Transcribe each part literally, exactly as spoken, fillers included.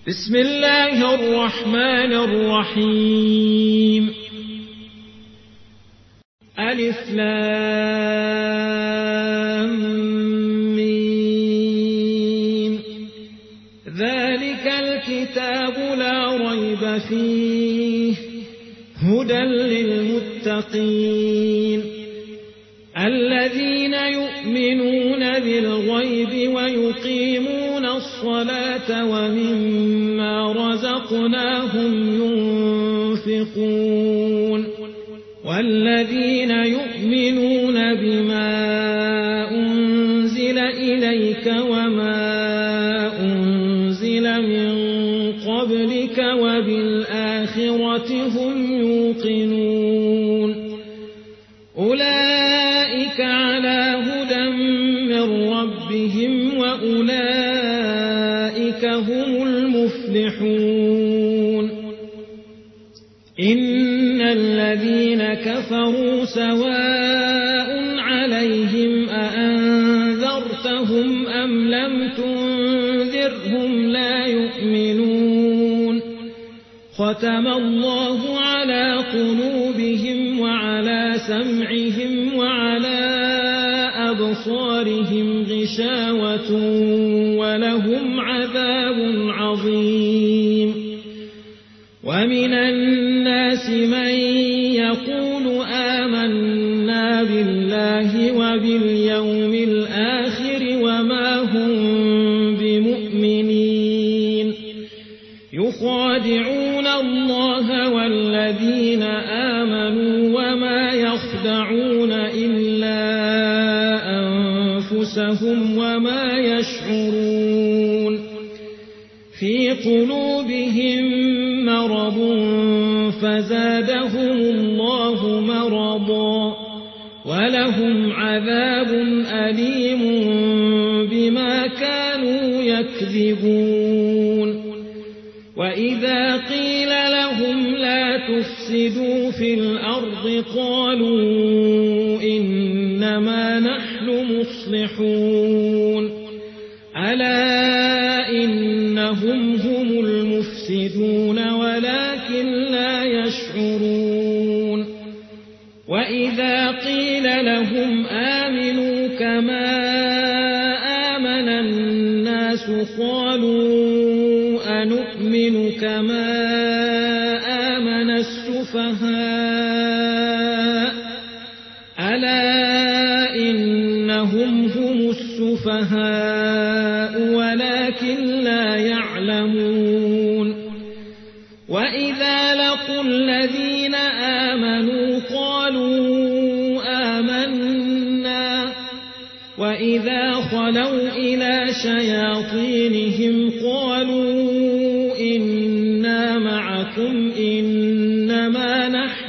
بسم الله الرحمن الرحيم. ألف لام ميم. ذلك الكتاب لا ريب فيه هدى للمتقين الذين يؤمنون بالغيب ويقيمون الصلاة ومما رزقناهم ينفقون والذين يؤمنون بما أنزل إليك وما أنزل من قبلك وبالآخرة هم يوقنون أولئك على هدى من ربهم وأولئك هم المفلحون. إن الذين كفروا سواء عليهم أأنذرتهم أم لم تنذرهم لا يؤمنون. ختم الله على قلوبهم وعلى سمعهم وعلى أبصارهم غشاوة ولهم عذاب عظيم. ومن الناس من يقول آمنا بالله وباليوم الآخر وما هم بمؤمنين يخادعون الله والذين آمنوا وما يخدعون إلا أنفسهم وما يشعرون. في قلوبهم مرض فزادهم الله مرضا ولهم عذاب أليم بما كانوا يكذبون. وإذا قيل لهم لا تفسدوا في الأرض قالوا إنما نحن مصلحون ألا إنهم هم المفسدون ولكن لا يشعرون. وإذا قيل لهم آمنوا كما آمن الناس قالوا أنؤمن كما آمن السفهاء ألا إنهم هم السفهاء ولكن لا يعلمون. وإذا لقوا الذين آمنوا قالوا آمنا وإذا خلوا إلى شياطينهم قالوا إنا معكم إنما نحن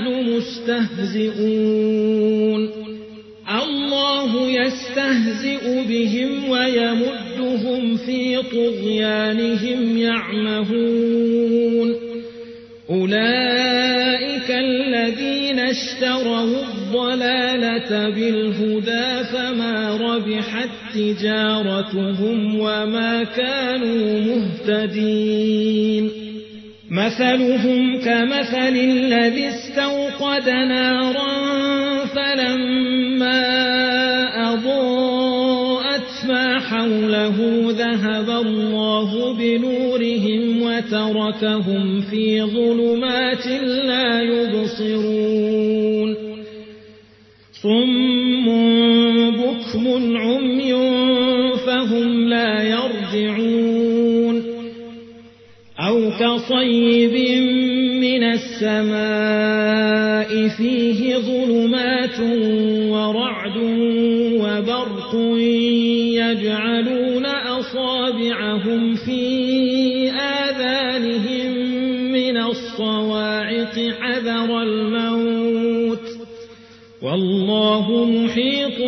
مستهزئون. الله يستهزئ بهم ويمدهم في طغيانهم يعمهون. أولئك الذين اشتروا الضلالة بالهدى فما ربحت تجارتهم وما كانوا مهتدين. مثلهم كمثل الذي استوقد نارا فلما أضاءت ما حوله ذهب الله بنورهم وتركهم في ظلمات لا يبصرون. صم بكم عمي فهم لا يرجعون. أو كصيب من السماء فيه ظلمات ورعد وبرق يجعلون أصابعهم في آذانهم من الصواعق حذر الموت والله محيط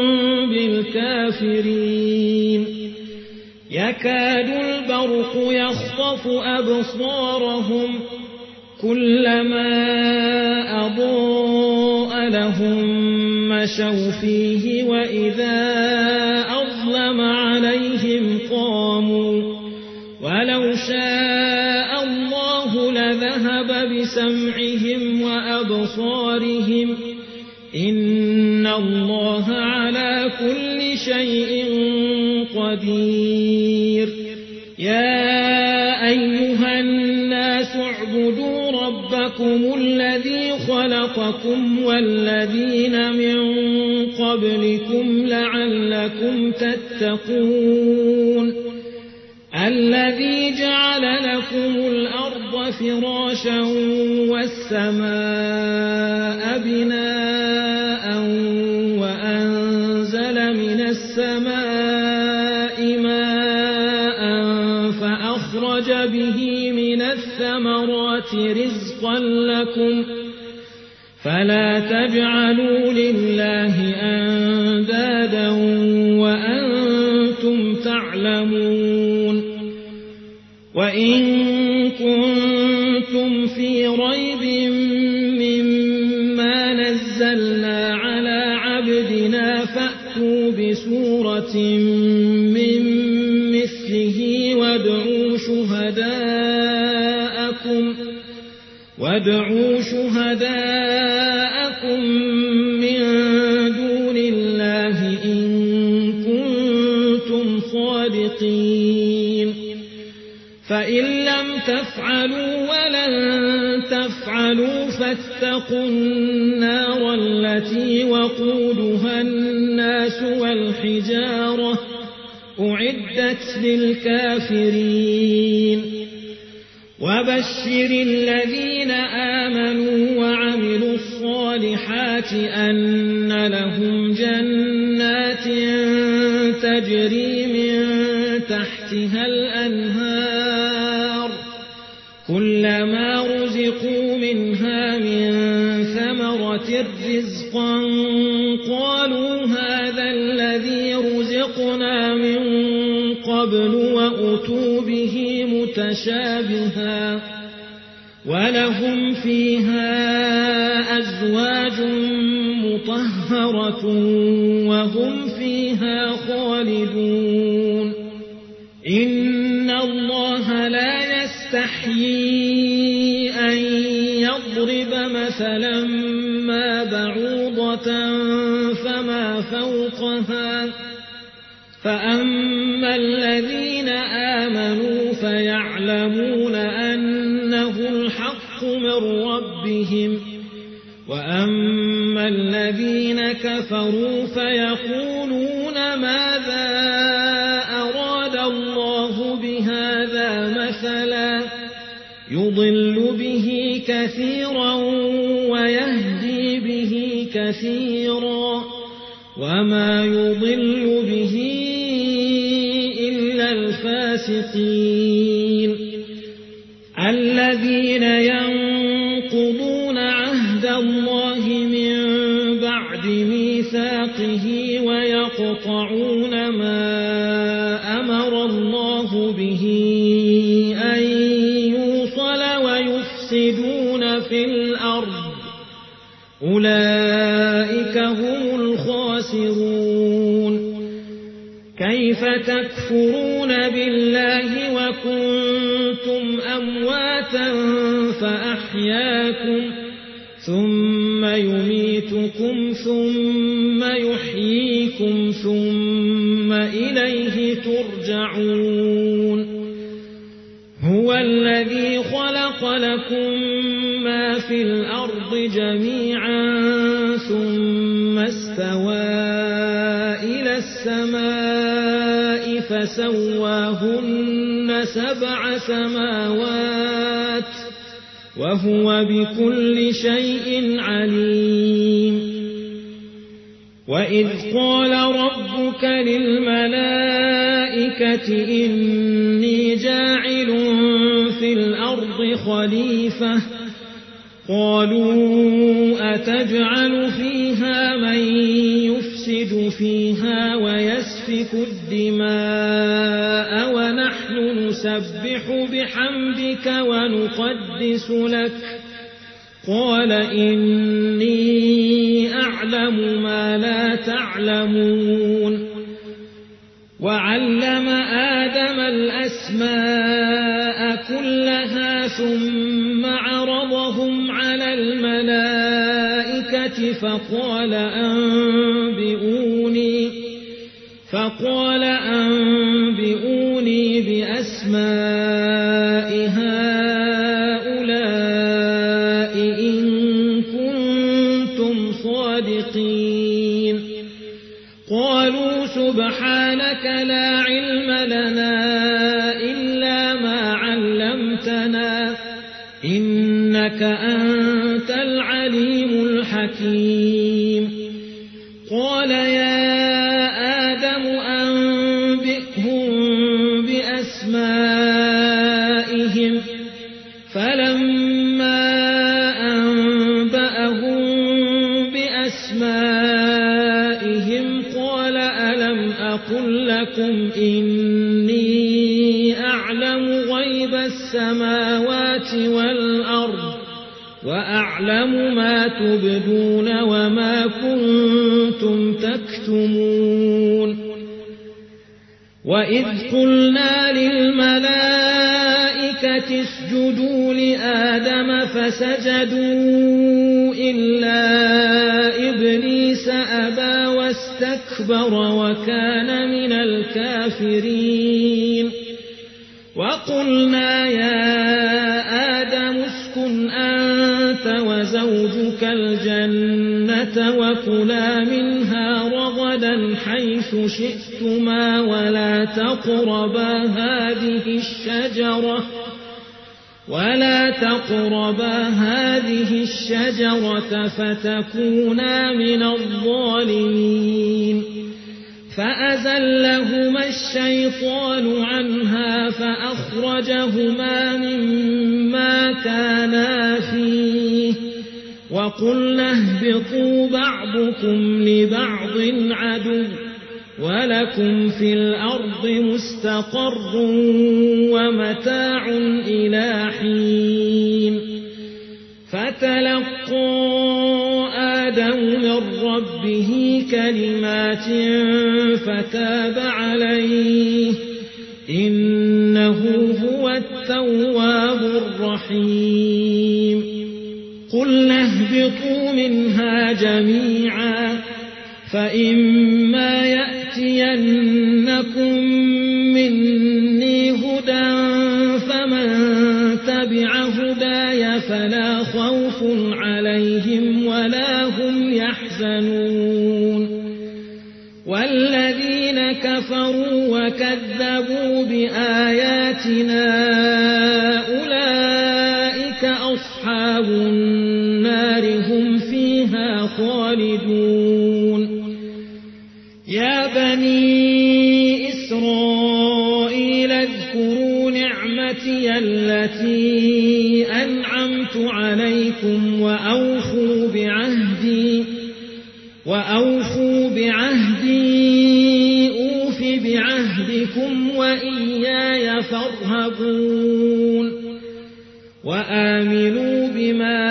بالكافرين. يكاد البرق يخطف أبصارهم كلما أضاء لهم مشوا فيه وإذا أظلم عليهم قاموا ولو شاء وذهب بسمعهم وأبصارهم إن الله على كل شيء قدير يا أيها الناس اعبدوا ربكم الذي خلقكم والذين من قبلكم لعلكم تتقون الذي جعل لكم الأرض فراشا والسماء بناء وأنزل من السماء ماء فأخرج به من الثمرات رزقا لكم فلا تجعلوا لله أندادا وأنتم تعلمون وإن كنتم في ريب مما نزلنا على عبدنا فأتوا بسورة من مثله وادعوا شهداءكم وادعوا شهداءكم من دون الله إن كنتم صادقين فإن لم تفعلوا ولن تفعلوا فاتقوا النار التي وقودها الناس والحجارة أعدت للكافرين وبشر الذين آمنوا وعملوا الصالحات أن لهم جنات تجري من تحتها الأنهار كلما رزقوا منها من ثمرة رزقا قالوا هذا الذي رزقنا من قبل وأتوا به متشابها ولهم فيها أزواج مطهرة وهم فيها خالدون إن الله لا يستحيي أن يضرب مثلا ما بعوضة فما فوقها فأما الذين آمنوا فيعلمون أنه الحق من ربهم وأما الذين كفروا فيقولون ماذا أراد الله بهذا مثلا يضل به كثيرا ويهدي به كثيرا وما يضل به إلا الفاسقين الذين ينقضون عهد الله من بعد ميثاقه ويقطعون ما أمر الله به أن يوصل ويفسدون في الأرض أولئك هم الخاسرون كيف تكفرون بالله وكنتم أمواتا فأحياكم ثم يميتكم ثم يحييكم ثم إليه ترجعون هو الذي خلق لكم ما في الأرض جميعا ثم استوى إلى السماء فسواهن سبع سماوات وهو بكل شيء عليم وإذ قال ربك للملائكة إني جاعل في الأرض خليفة قالوا أتجعل فيها من يفسد فيها ويسفك الدماء ونحن نسبح بحمدك ونقدس لك قال إني أعلم ما لا تعلمون وعلم آدم الأسماء كلها ثم بعضهم على الملائكة فقال أنبئوني فقال أنبئوني بأسماء هؤلاء إن كنتم صادقين قالوا سبحانك لا علم لنا إلا ما علمتنا إنك أنت العليم الحكيم قال يا آدم أنبئهم بأسمائهم فلما أنبأهم بأسمائهم قال ألم أقل لكم إني أعلم غيب السماوات والأرض وأعلم ما تبدون وما كنتم تكتمون وإذ قلنا للملائكة اسجدوا لآدم فسجدوا إلا إبليس أبى واستكبر وكان من الكافرين وقلنا يا آدم اسكن أنت وزوجك الجنة وكلا منها رغدا حيث شئتما ولا تقربا هذه الشجرة ولا تقربا هذه الشجرة فتكونا من الظالمين فأزلهما الشيطان عنها فأخرجهما مما كانا فيه وقلنا اهبطوا بعضكم لبعض عدو ولكم في الأرض مستقر ومتاع إلى حين فتلقى آدم من ربه كلمات فتاب عليه إنه هو التواب الرحيم قلنا اهبطوا منها جميعا فإما يأتينكم مني هدى فمن تبع هداي فلا خوف عليهم ولا هم يحزنون والذين كفروا وكذبوا بآياتنا أولئك أصحاب النار هم فيها خالدون يا بني إسرائيل اذكروا نعمتي التي أنعمت عليكم وأوفوا بعهدي وأوفوا بعهدي أوف بعهدكم وإياي فارهبون وآمنوا بما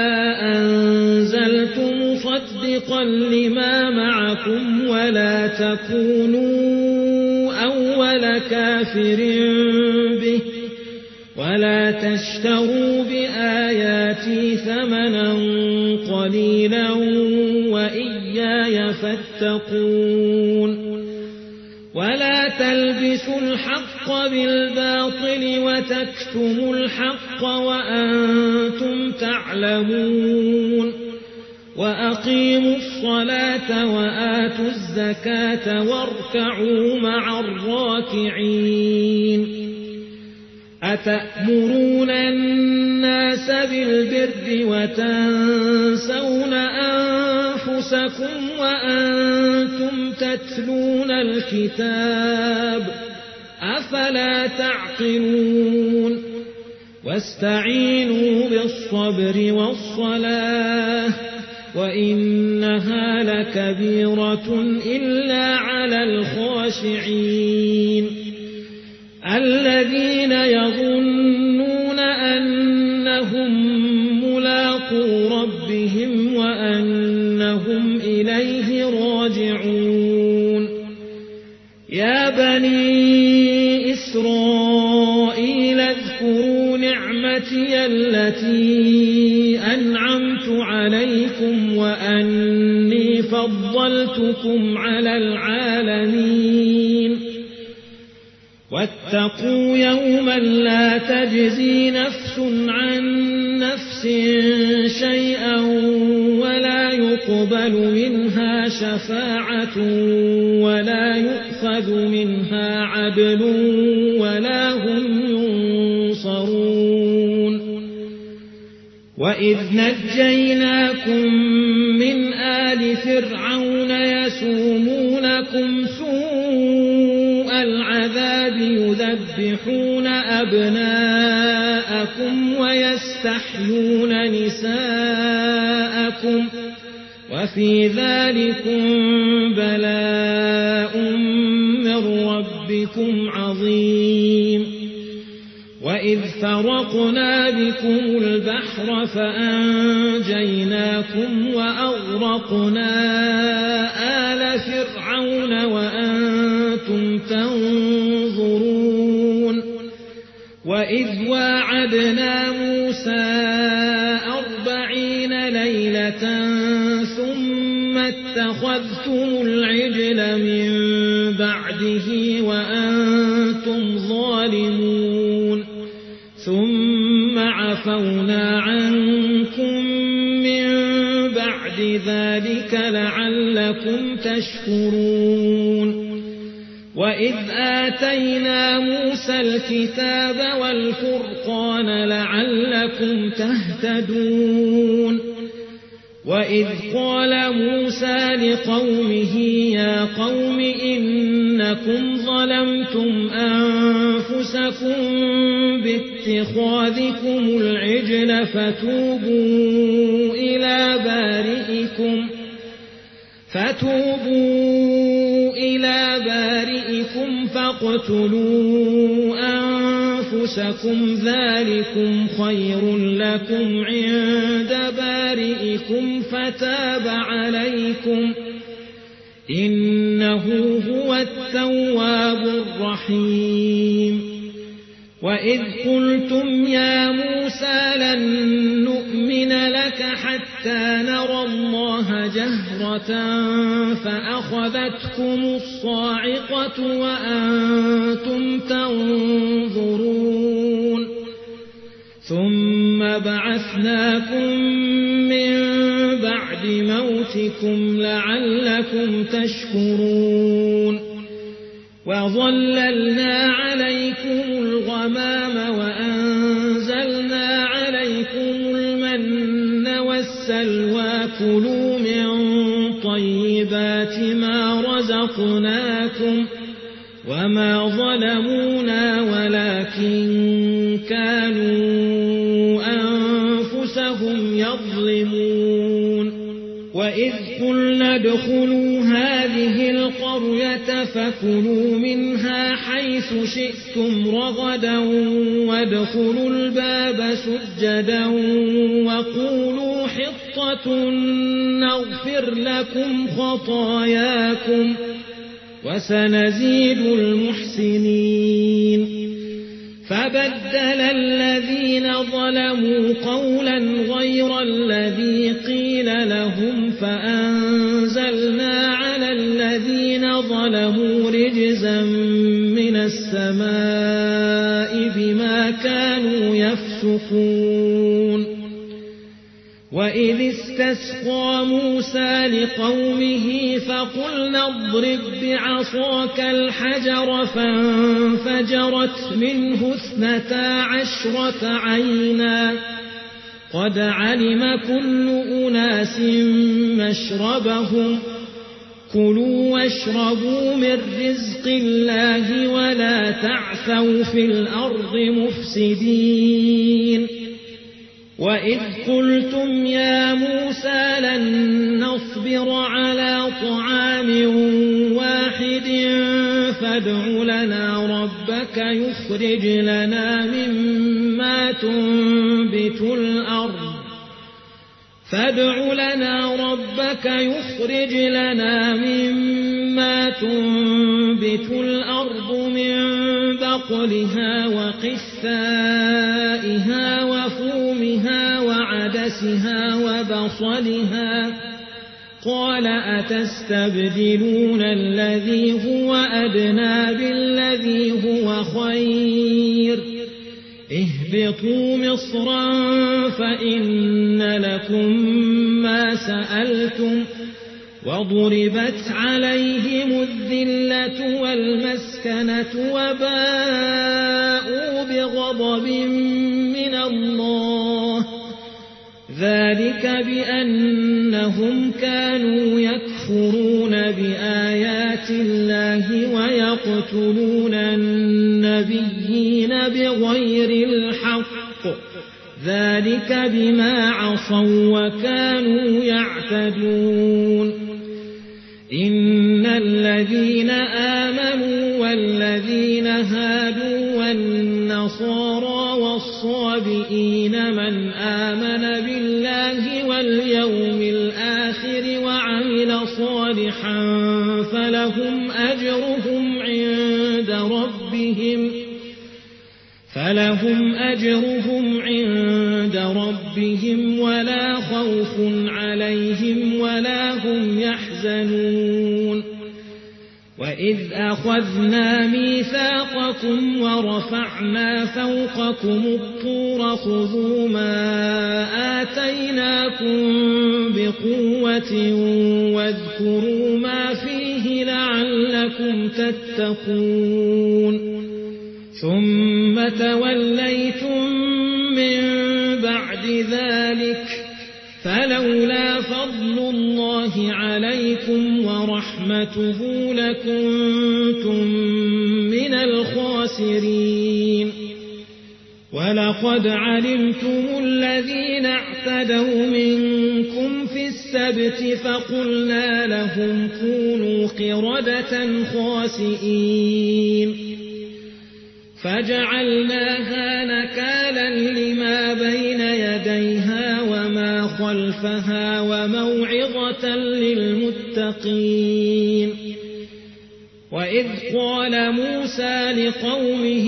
أنزلت مصدقا لما معكم ولا تكونوا أول كافر به ولا تشتروا بآياتي ثمنا قليلا وإياي فاتقون ولا تلبسوا الحق بالباطل وتكتموا الحق وأنتم تعلمون وأقيموا الصلاة وآتوا الزكاة واركعوا مع الراكعين أتأمرون الناس بالبر وتنسون أنفسكم وأنتم تتلون الكتاب أفلا تعقلون واستعينوا بالصبر والصلاة وإنها لكبيرة إلا على الخاشعين الذين يظنون أنهم ملاقو ربهم وأنهم إليه راجعون يا بني إسرائيل اذكروا نعمتي التي أنعمت عليكم وأني فضلتكم على العالمين واتقوا يوما لا تجزي نفس عن نفس شيئا ولا يقبل منها شفاعة ولا يؤخذ منها عدل ولا هم ينصرون وإذ نجيناكم من آل فرعون يسومونكم سوء العذاب يذبحون أبناءكم ويستحيون نساءكم وفي ذلكم بلاء من ربكم عظيم وإذ فرقنا بكم البحر فأنجيناكم وأغرقنا آل فرعون وأنتم تنظرون وإذ واعدنا موسى أربعين ليلة ثم اتخذتم العجل من بعده وأنتم ظالمون ثم عفونا عنكم من بعد ذلك لعلكم تشكرون وإذ آتينا موسى الكتاب والفرقان لعلكم تهتدون وإذ قال موسى لقومه يا قوم إنكم ظلمتم أنفسكم باتخاذكم العجل فتوبوا إلى بارئكم فتوبوا إلى بارئكم فاقتلوا أنفسكم ذلكم خير لكم عند بارئكم فتاب عليكم إنه هو التواب الرحيم وإذ قلتم يا موسى لن نؤمن لك حتى نرى الله جهرة فأخذتكم الصاعقة وأنتم تنظرون ثم بعثناكم من بعد موتكم لعلكم تشكرون وظللنا عليكم الغمام وأنزلنا عليكم المن والسلوى كلوا من طيبات ما رزقناكم وما ظلمونا ولكن كانوا أنفسهم يظلمون وإذ قلنا ادخلوا هذه القرية فكلوا منها حيث شئتم رغدا وادخلوا الباب سجدا وقولوا حطة نغفر لكم خطاياكم وسنزيد المحسنين فبدل الذين ظلموا قولا غير الذي قيل لهم فأنزلنا على الذين ظلموا رجزا من السماء بما كانوا يفسقون وإذ استسقى موسى لقومه فقلنا اضرب بعصاك الحجر فانفجرت منه اثنتا عشرة عينا قد علم كل أناس مشربهم كلوا واشربوا من رزق الله ولا تعثوا في الأرض مفسدين وإذ قلتم يا موسى لن نصبر على طعام واحد فادع لنا ربك يخرج لنا مما تنبت الأرض فادع لنا ربك يخرج لنا مما تنبت الأرض من بقلها وقثائها عدسها وبصلها قال أتستبدلون الذي هو أدنى بالذي هو خير اهبطوا مصرا فإن لكم ما سألتم وضربت عليهم الذلة والمسكنة وباءوا بغضب من الله ذلك بأنهم كانوا يكفرون بآيات الله ويقتلون النبيين بغير الحق ذلك بما عصوا وكانوا يعتدون إن الذين آمنوا والذين هادوا والنصارى والصابئين من آمن بالله واليوم الآخر وعمل صالحا فلهم أجرهم عند ربهم فلهم أجرهم عند ربهم ولا خوف عليهم ولا هم يحزنون وإذ أخذنا ميثاقكم ورفعنا فوقكم الطور خذوا ما آتيناكم بقوة واذكروا ما فيه لعلكم تتقون ثم توليتم من بعد ذلك فلولا فضل الله عليكم ورحمته لكنتم من الخاسرين ولقد علمتم الذين اعتدوا منكم في السبت فقلنا لهم كونوا قردة خاسئين فجعلناها نكالا لما بين يديها وما خلفها وموعظة للمتقين وإذ قال موسى لقومه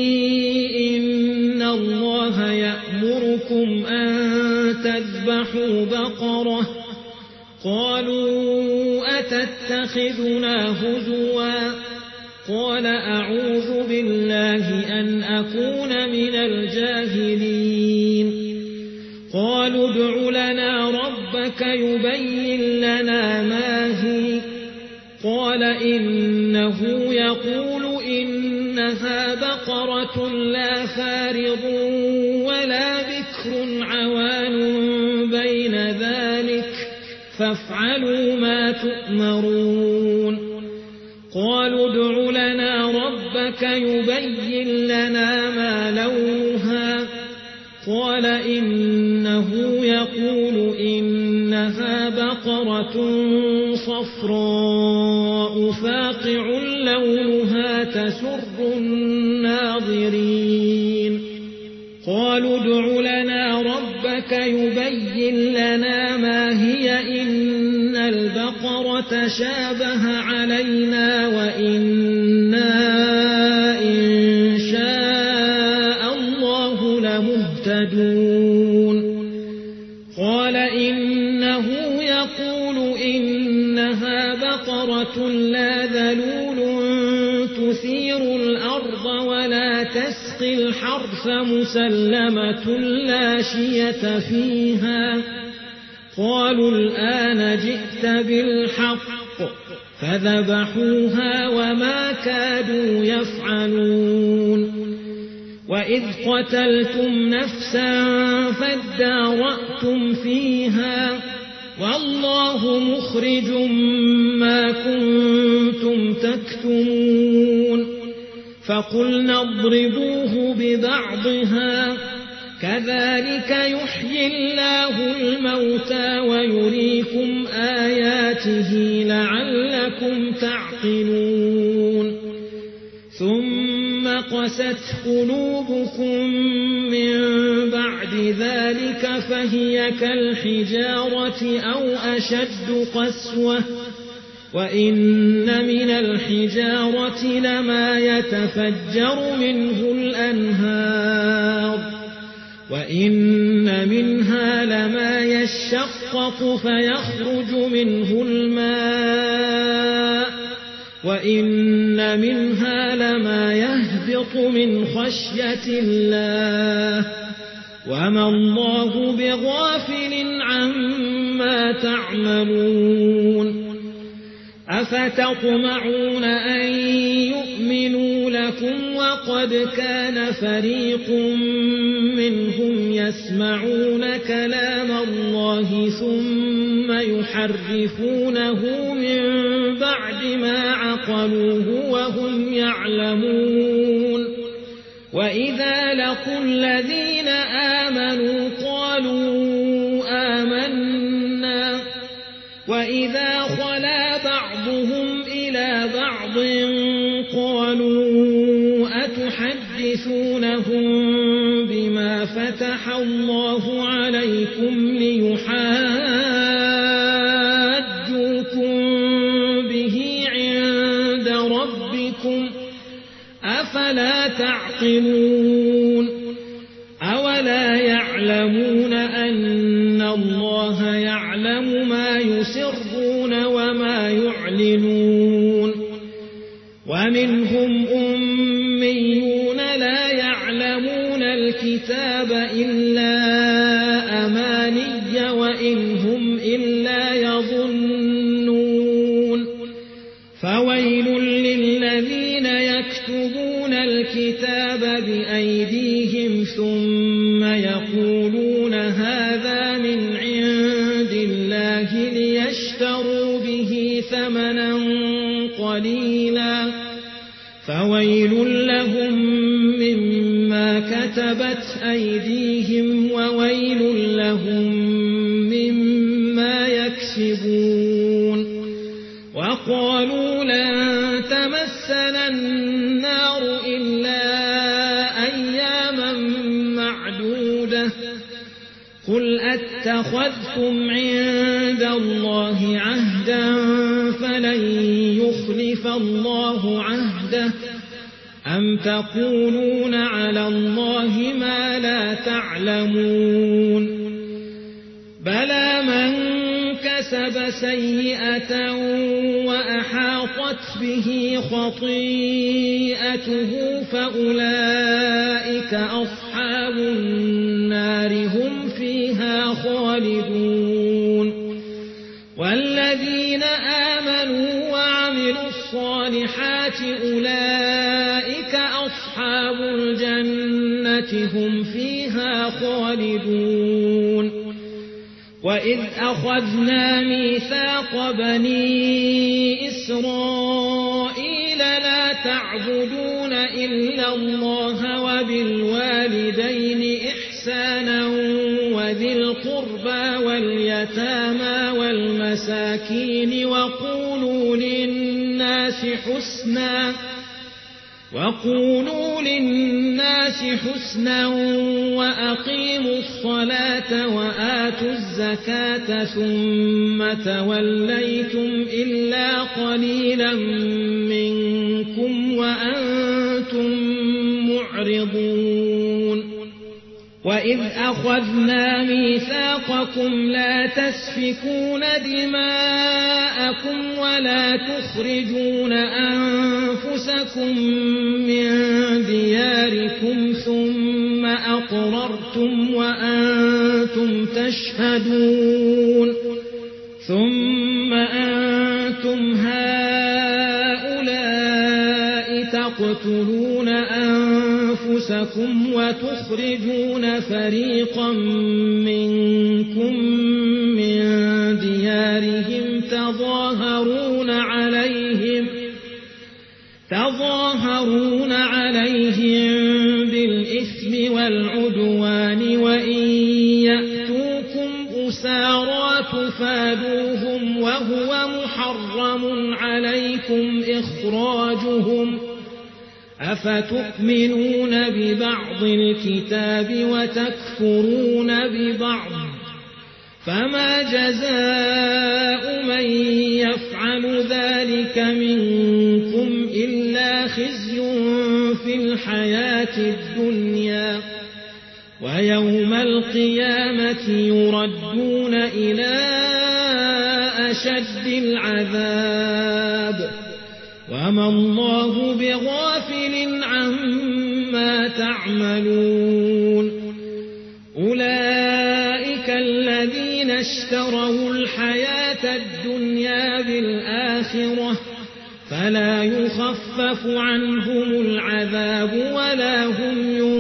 إن الله يأمركم أن تذبحوا بقرة قالوا أتتخذنا هزوا قال أعوذ بالله أن أكون من الجاهلين قالوا ادع لنا ربك يبين لنا ما هي قال إنه يقول إنها بقرة لا فارض ولا بكر عوان بين ذلك فافعلوا ما تؤمرون قالوا ادع لنا ربك يبين لنا ما لونها قال إنه يقول إنها بقرة صفراء فاقع لونها تسر الناظرين قالوا ادع لنا ربك يبين لنا ما هي إن البقرة شابه علينا وإنا إن شاء الله لمهتدون قال إنه يقول إنها بقرة لا ذلول تثير الأرض ولا تسقي الحرث مسلمة لا شية فيها قالوا الآن جئت بالحق فذبحوها وما كادوا يفعلون وإذ قتلتم نفسا فادارأتم فيها والله مخرج ما كنتم تكتمون فقلنا اضربوه ببعضها كذلك يحيي الله الموتى ويريكم آياته لعلكم تعقلون ثم قست قلوبكم من بعد ذلك فهي كالحجارة أو أشد قسوة وإن من الحجارة لما يتفجر منه الأنهار وإن منها لما يشقق فيخرج منه الماء وإن منها لما يهبط من خشية الله وما الله بغافل عما تعملون أفتطمعون أن يؤمنوا لكم وقد كان فريق منهم يسمعون كلام الله ثم يحرفونه من بعد ما عقلوه وهم يعلمون وإذا لقوا الذين آمنوا قالوا آمنا وإذا خلا بعضهم إلى بعض قالوا أتحدثونهم بما فتح الله عليكم ليحاجوكم به عند ربكم أفلا تعقلون أولا يعلمون أن الله يعلم ما يسرون وما يعلنون ومنهم أميون لا يعلمون الكتاب إلا أماني وإن هم إلا يظنون فويل للذين يكتبون الكتاب بأيديهم ثم يقولون هذا من عند الله ليشتروا به ثمنا قليلا فويل لهم مما كتبت أيديهم وويل لهم مما يكسبون وقالوا لن تمسنا النار إلا أياما معدودة قل أتخذتم عند الله عهدا فلن يخلف الله عهده أم تقولون على الله ما لا تعلمون بلى من كسب سيئة وأحاطت به خطيئته فأولئك أصحاب النار هم فيها خالدون والذين آمنوا وعملوا الصالحات أولئك أصحاب الجنة هم فيها خالدون وإذ أخذنا ميثاق بني إسرائيل لا تعبدون إلا الله وبالوالدين إحسانا وذي القربى واليتامى والمساكين وقولوا للناس حسنا وقولوا للناس حسنا وأقيموا الصلاة وآتوا الزكاة ثم توليتم إلا قليلا منكم وأنتم معرضون وإذ أخذنا ميثاقكم لا تسفكون دماءكم ولا تخرجون أنفسكم من دياركم ثم أقررتم وأنتم تشهدون ثم أنتم هؤلاء تقتلون أنفسكم وتخرجون فريقا منكم من ديارهم تظاهرون عليهم تظاهرون عليهم بالإثم والعدوان وإن يأتوكم أسارى تفادوهم وهو محرم عليكم إخراجهم أفتؤمنون ببعض الكتاب وتكفرون ببعض فما جزاء من يفعل ذلك منكم إلا خزي في الحياة الدنيا ويوم القيامة يردون إلى أشد العذاب وما الله بغافل عما تعملون أولئك الذين اشتروا الحياة الدنيا بالآخرة فلا يخفف عنهم العذاب ولا هم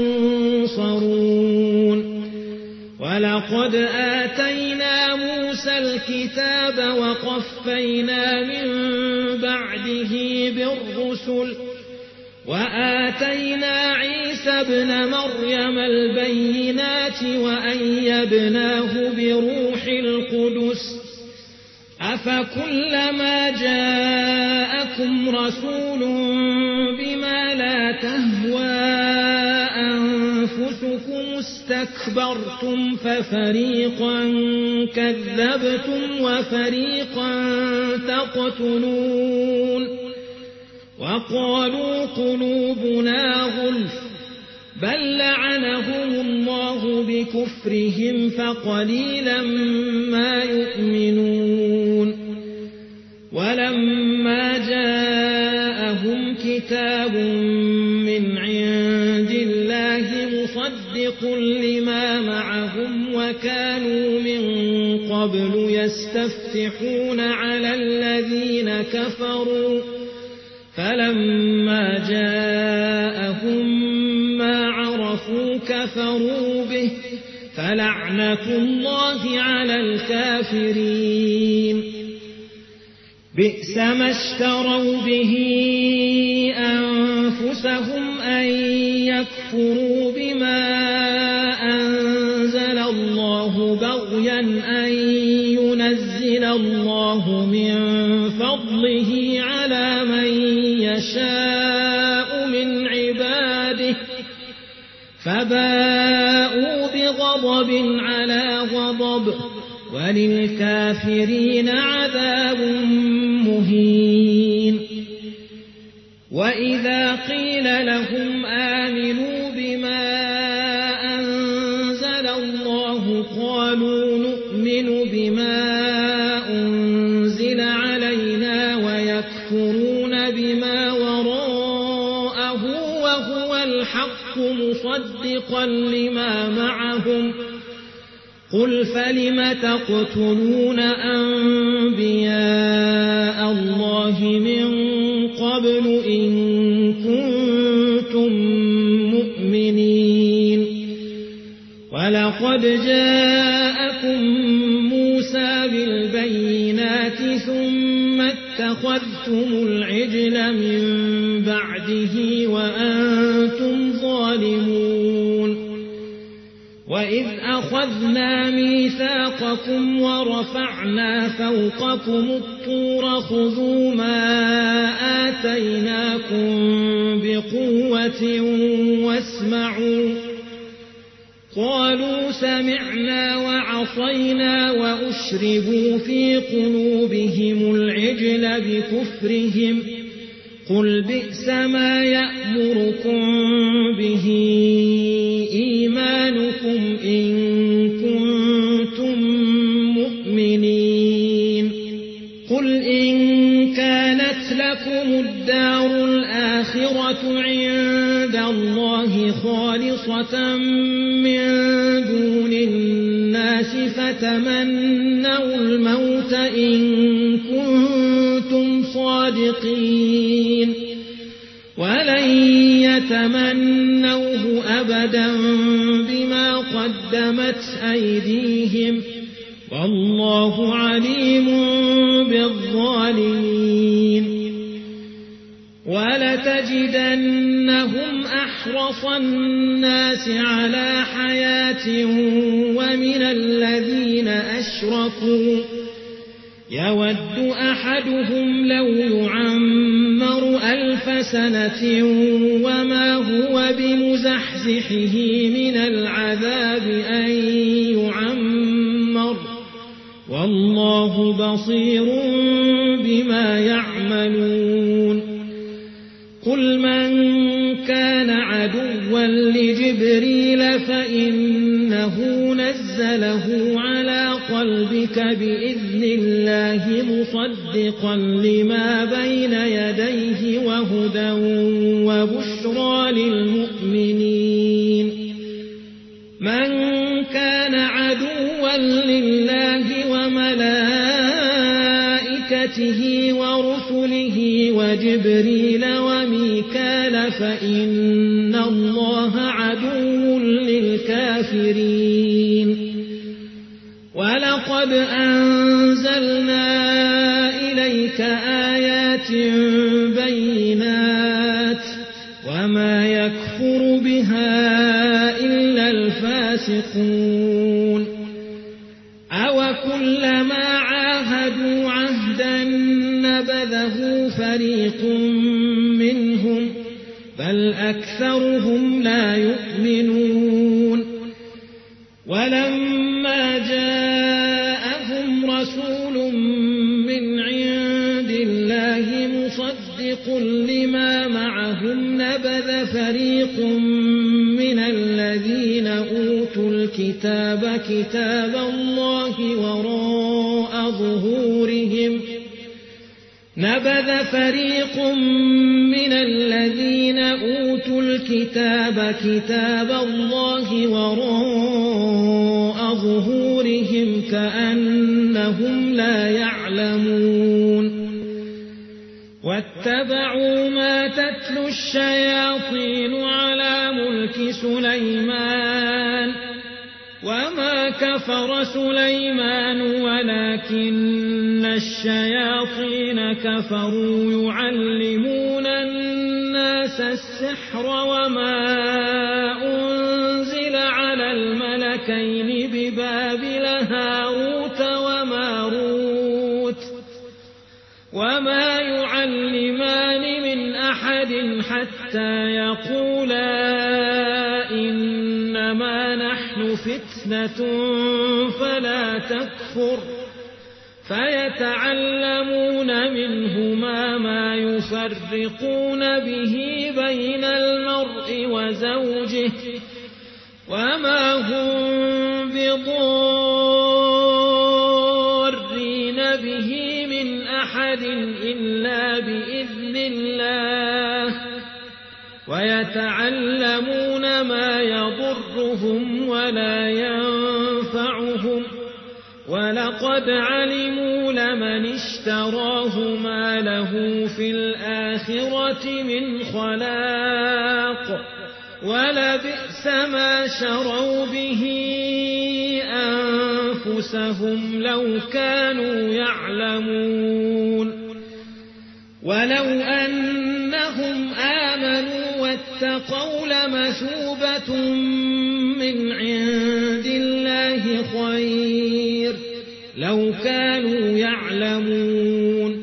ينصرون ولقد آتينا موسى الكتاب وقفينا من بعده بالرسل وآتينا عيسى ابن مريم البينات وأيدناه بروح القدس أفكلما جاءكم رسول بما لا تهوى أنفسكم استكبرتم ففريقا كذبتم وفريقا تقتلون وقالوا قلوبنا غلف بل لعنهم الله بكفرهم فقليلا ما يؤمنون ولما جاءهم كتاب من عند الله مصدق لما معهم وكانوا من قبل يستفتحون على الذين كفروا فلما جاءهم ما عرفوا كفروا به فلعنة الله على الكافرين بئس ما اشتروا به أنفسهم أن يكفروا بما أنزل الله بغيا أن ينزل الله من فضله على من يشاء من عباده فباءوا بغضب على غضب وللكافرين عذاب مهين وإذا قيل لهم آمنوا بما أنزل الله قالوا نؤمن بما أنزل علينا ويكفرون بما وراءه وهو الحق مصدقا لما معهم قل فلم تقتلون أنبياء الله من قبل إن كنتم مؤمنين ولقد جاءكم موسى بالبينات ثم اتخذتم العجل من بعده وأنتم ظالمون وإذ أخذنا ميثاقكم ورفعنا فوقكم الطور خذوا ما آتيناكم بقوة واسمعوا قالوا سمعنا وعصينا وأشربوا في قلوبهم العجل بكفرهم قل بئس ما يأمركم به إيمانكم إن كنتم مؤمنين قل إن كانت لكم الدار الآخرة عند الله خالصة من دون الناس فتمنوا الموت إن كنتم صادقين ولن يتمنوه أبدا بما قدمت أيديهم والله عليم بالظالمين ولتجدنهم أحرص الناس على حياة ومن الذين أشركوا يود أحدهم لو يعمر ألف سنة وما هو بمزحزحه من العذاب أن يعمر والله بصير بما يعملون قل من كان عدوا عدوا لجبريل فإنه نزله على قلبك بإذن الله مصدقا لما بين يديه وهدى وبشرى للمؤمنين من كان عدوا لله وملائكته ورسله وجبريل وميكال فإن الله عدو للكافرين ولقد أنزلنا إليك آيات بينات وما يكفر بها إلا الفاسقون أو كلما عاهدوا عهدا نبذه فريق منهم بل أكثرهم لا يؤمنون ولما جاءهم رسول من عند الله مصدق لما معهم نبذ فريق من الذين أوتوا الكتاب كتاب الله وراء ظهورهم نبذ فريق من الذين أوتوا الكتاب كتاب الله وراء ظهورهم كأنهم لا يعلمون واتبعوا ما تتلو الشياطين على ملك سليمان وما كفر سليمان ولكن الشياطين كفروا يعلمون الناس السحر وما أنزل على الملكين ببابل هاروت وماروت وما يعلمان من أحد حتى يقولا إنما نحن فتنة فلا تكفر فيتعلمون منهما ما يفرقون به بين المرء وزوجه وما هم بضارين به من أحد إلا بإذن الله ويتعلمون ما يضرهم ولا ينفعهم ولقد علموا لمن اشتراه ما له في الآخرة من خلاق ولبئس ما شروا به أنفسهم لو كانوا يعلمون ولو أنهم آمنوا واتقوا لمثوبة من عند الله خير لو كانوا يعلمون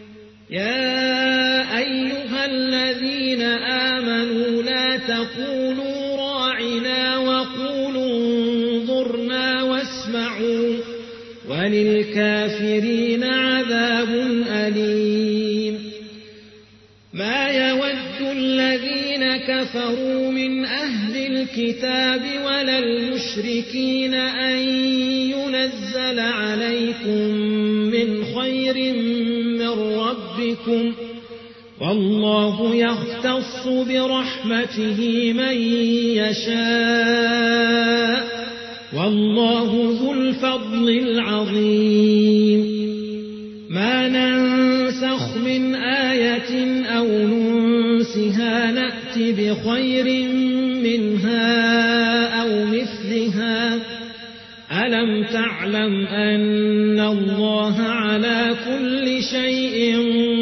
يا أيها الذين آمنوا لا تقولوا راعنا وقولوا انظرنا واسمعوا وللكافرين عذاب أليم ما يود الذين كفروا من أهل الكتاب ولا المشركين أن ينزل عليكم من خير من ربكم والله يختص برحمته من يشاء والله ذو الفضل العظيم ما ننسخ من آية أو ننسها نأت بخير منها أو مثلها ألم تعلم أن الله على كل شيء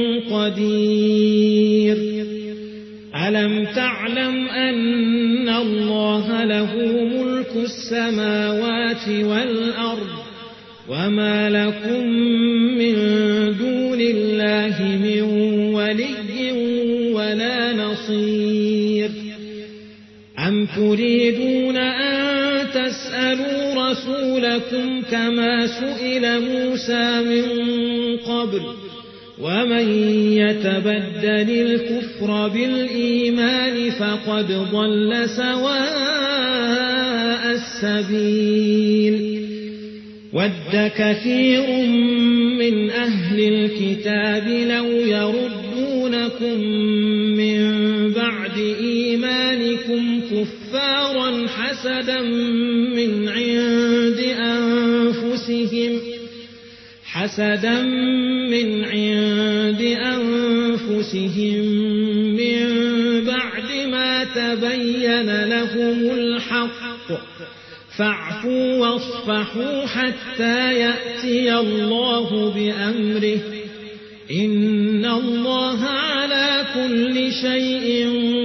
قدير ألم تعلم أن الله له ملك السماوات والأرض وما لكم من دون الله من ولي ولا نصير أم تريدون أن تسألوا رسولكم كما سئل موسى من قبل ومن يتبدل الكفر بالإيمان فقد ضل سواء السبيل ود كثير من أهل الكتاب لو يردونكم من بعد إيمانكم كفارا حسدا من عند أنفسهم حسدا من عند أنفسهم من بعد ما تبين لهم الحق فاعفوا واصفحوا حتى يأتي الله بأمره إن الله على كل شيء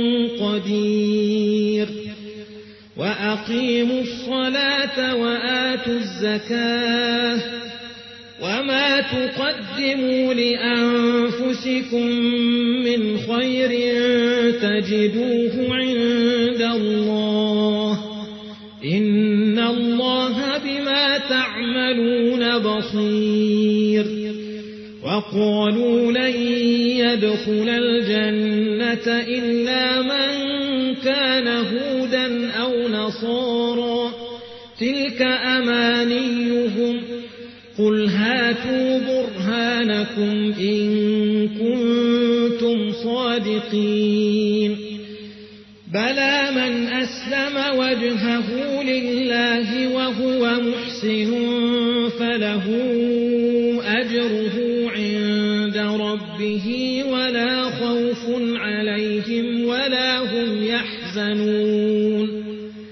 قدير وأقيموا الصلاة وآتوا الزكاة وما تقدموا لأنفسكم من خير تجدوه عند الله إن الله بما تعملون بصير وقالوا لن يدخل الجنة إلا من كان هودا أو نصارى تلك أمانيهم قل هاتوا برهانكم إن كنتم صادقين بلى من أسلم وجهه لله وهو محسن فله أجره عند ربه ولا خوف عليهم ولا هم يحزنون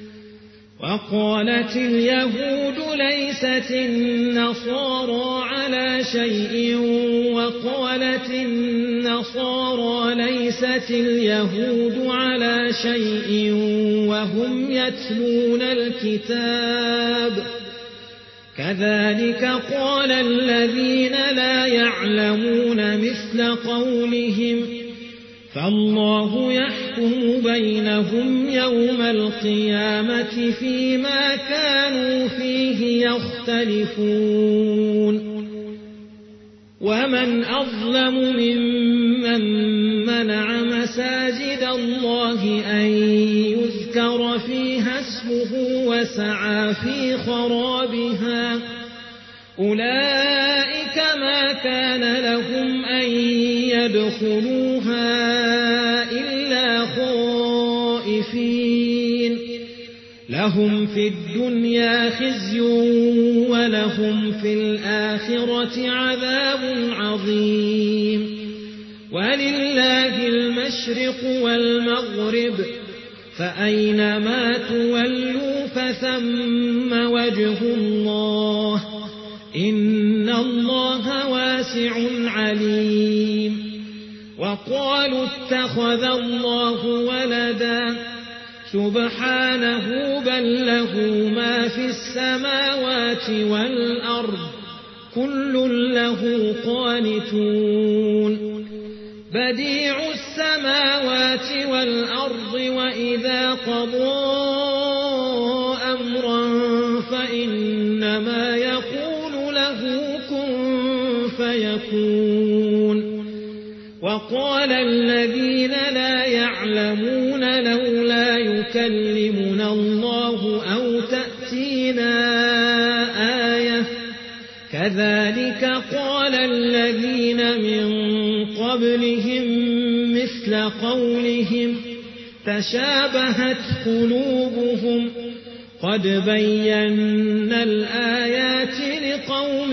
وقالت اليهود ليست النصارى على شيء وقالت النصارى ليست اليهود على شيء وهم يتلون الكتاب كذلك قال الذين لا يعلمون مثل قولهم فالله يحكم بينهم يوم القيامة فيما كانوا فيه يختلفون ومن أظلم ممن منع مساجد الله أن يذكر فيها اسمه وسعى في خرابها أولئك ما كان لهم أن يدخلوها إلا خائفين لهم في الدنيا خزي ولهم في الآخرة عذاب عظيم ولله المشرق والمغرب فأينما تولوا فثم وجه الله إن الله واسع عليم وقالوا اتخذ الله ولدا سبحانه بل له ما في السماوات والأرض كل له قانتون بديع السماوات والأرض وإذا قضى أمرا فإنما يقول له كن فيكون وقال الذين لا يعلمون لولا يكلمنا الله أو تأتينا آية كذلك قال الذين من قبلهم مثل قولهم تشابهت قلوبهم قد بينا الآيات لقوم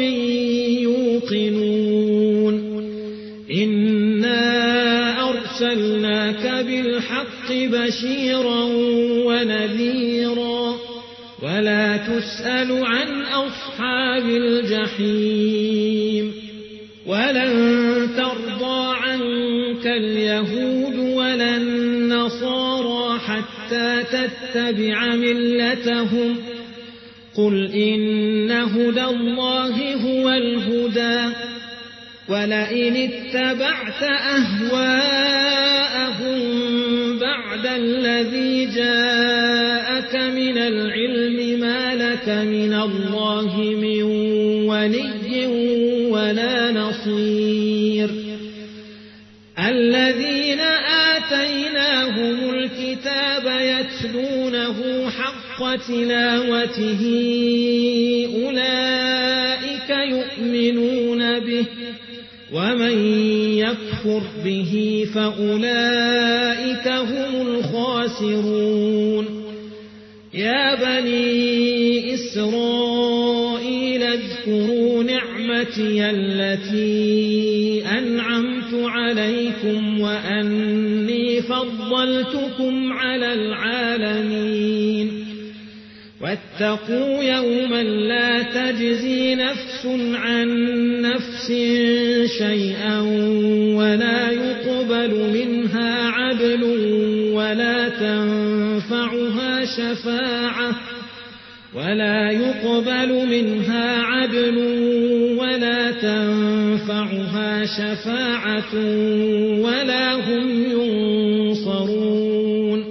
يوقنون إنا أرسلناك بالحق بشيرا ونذيرا ولا تسأل عن أصحاب الجحيم ولن ترضى عنك اليهود ولا النصارى حتى تتبع ملتهم قل إن هدى الله هو الهدى ولئن اتبعت أهواءهم بعد الذي جاءك من العلم ما لك من الله من ولي ولا نصير حق تلاوته أولئك يؤمنون به ومن يكفر به فأولئك هم الخاسرون يا بني إسرائيل اذكروا نعمتي التي أنعمت عليكم وأني فضلتكم على العالمين واتقوا يوما لا تجزي نفس عن نفس شيئا ولا يقبل منها عدل ولا تنفعها شفاعة ولا يقبل منها عدل ولا تنفعها شفاعة ولا هم ينصرون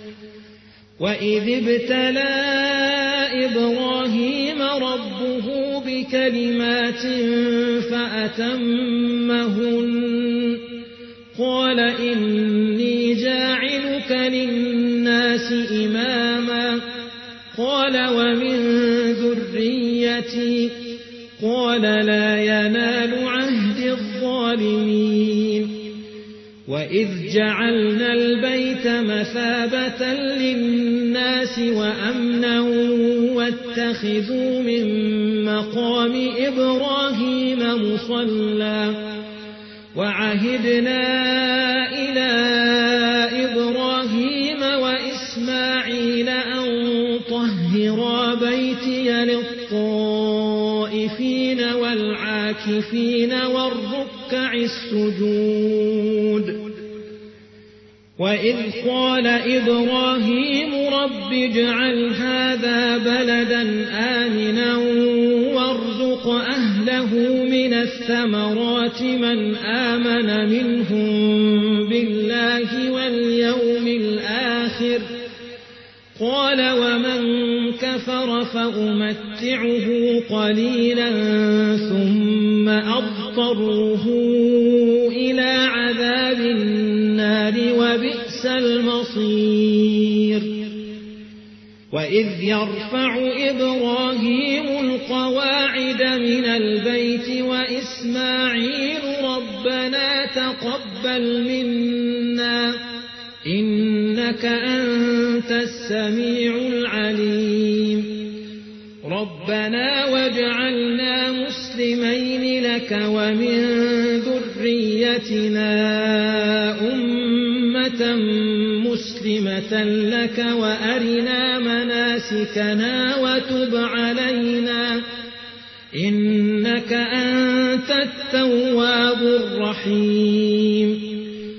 وإذ ابتلى إبراهيم ربه بكلمات فأتمهن قال إني جاعلك للناس إماما قال ومن ذريتي قال لا ينال عهد الظالمين وإذ جعلنا البيت مثابة للناس وأمنا واتخذوا من مقام إبراهيم مصلى وعهدنا إلى إبراهيم وإسماعيل أن طهرا بيتي للطائفين والعاكفين والركع السجود وإذ قال إبراهيم رب اجعل هذا بلدا آمنا وارزق أهله من الثمرات من آمن منهم بالله واليوم الآخر قال ومن كفر فأمتعه قليلا ثم أضطره إلى عذاب النار وبئس المصير وإذ يرفع إبراهيم القواعد من البيت وإسماعيل ربنا تقبل منا إنك أنت السميع العليم ربنا واجعلنا مسلمين لك ومن ذريتنا أمة مسلمة لك وأرنا مناسكنا وتب علينا إنك أنت التواب الرحيم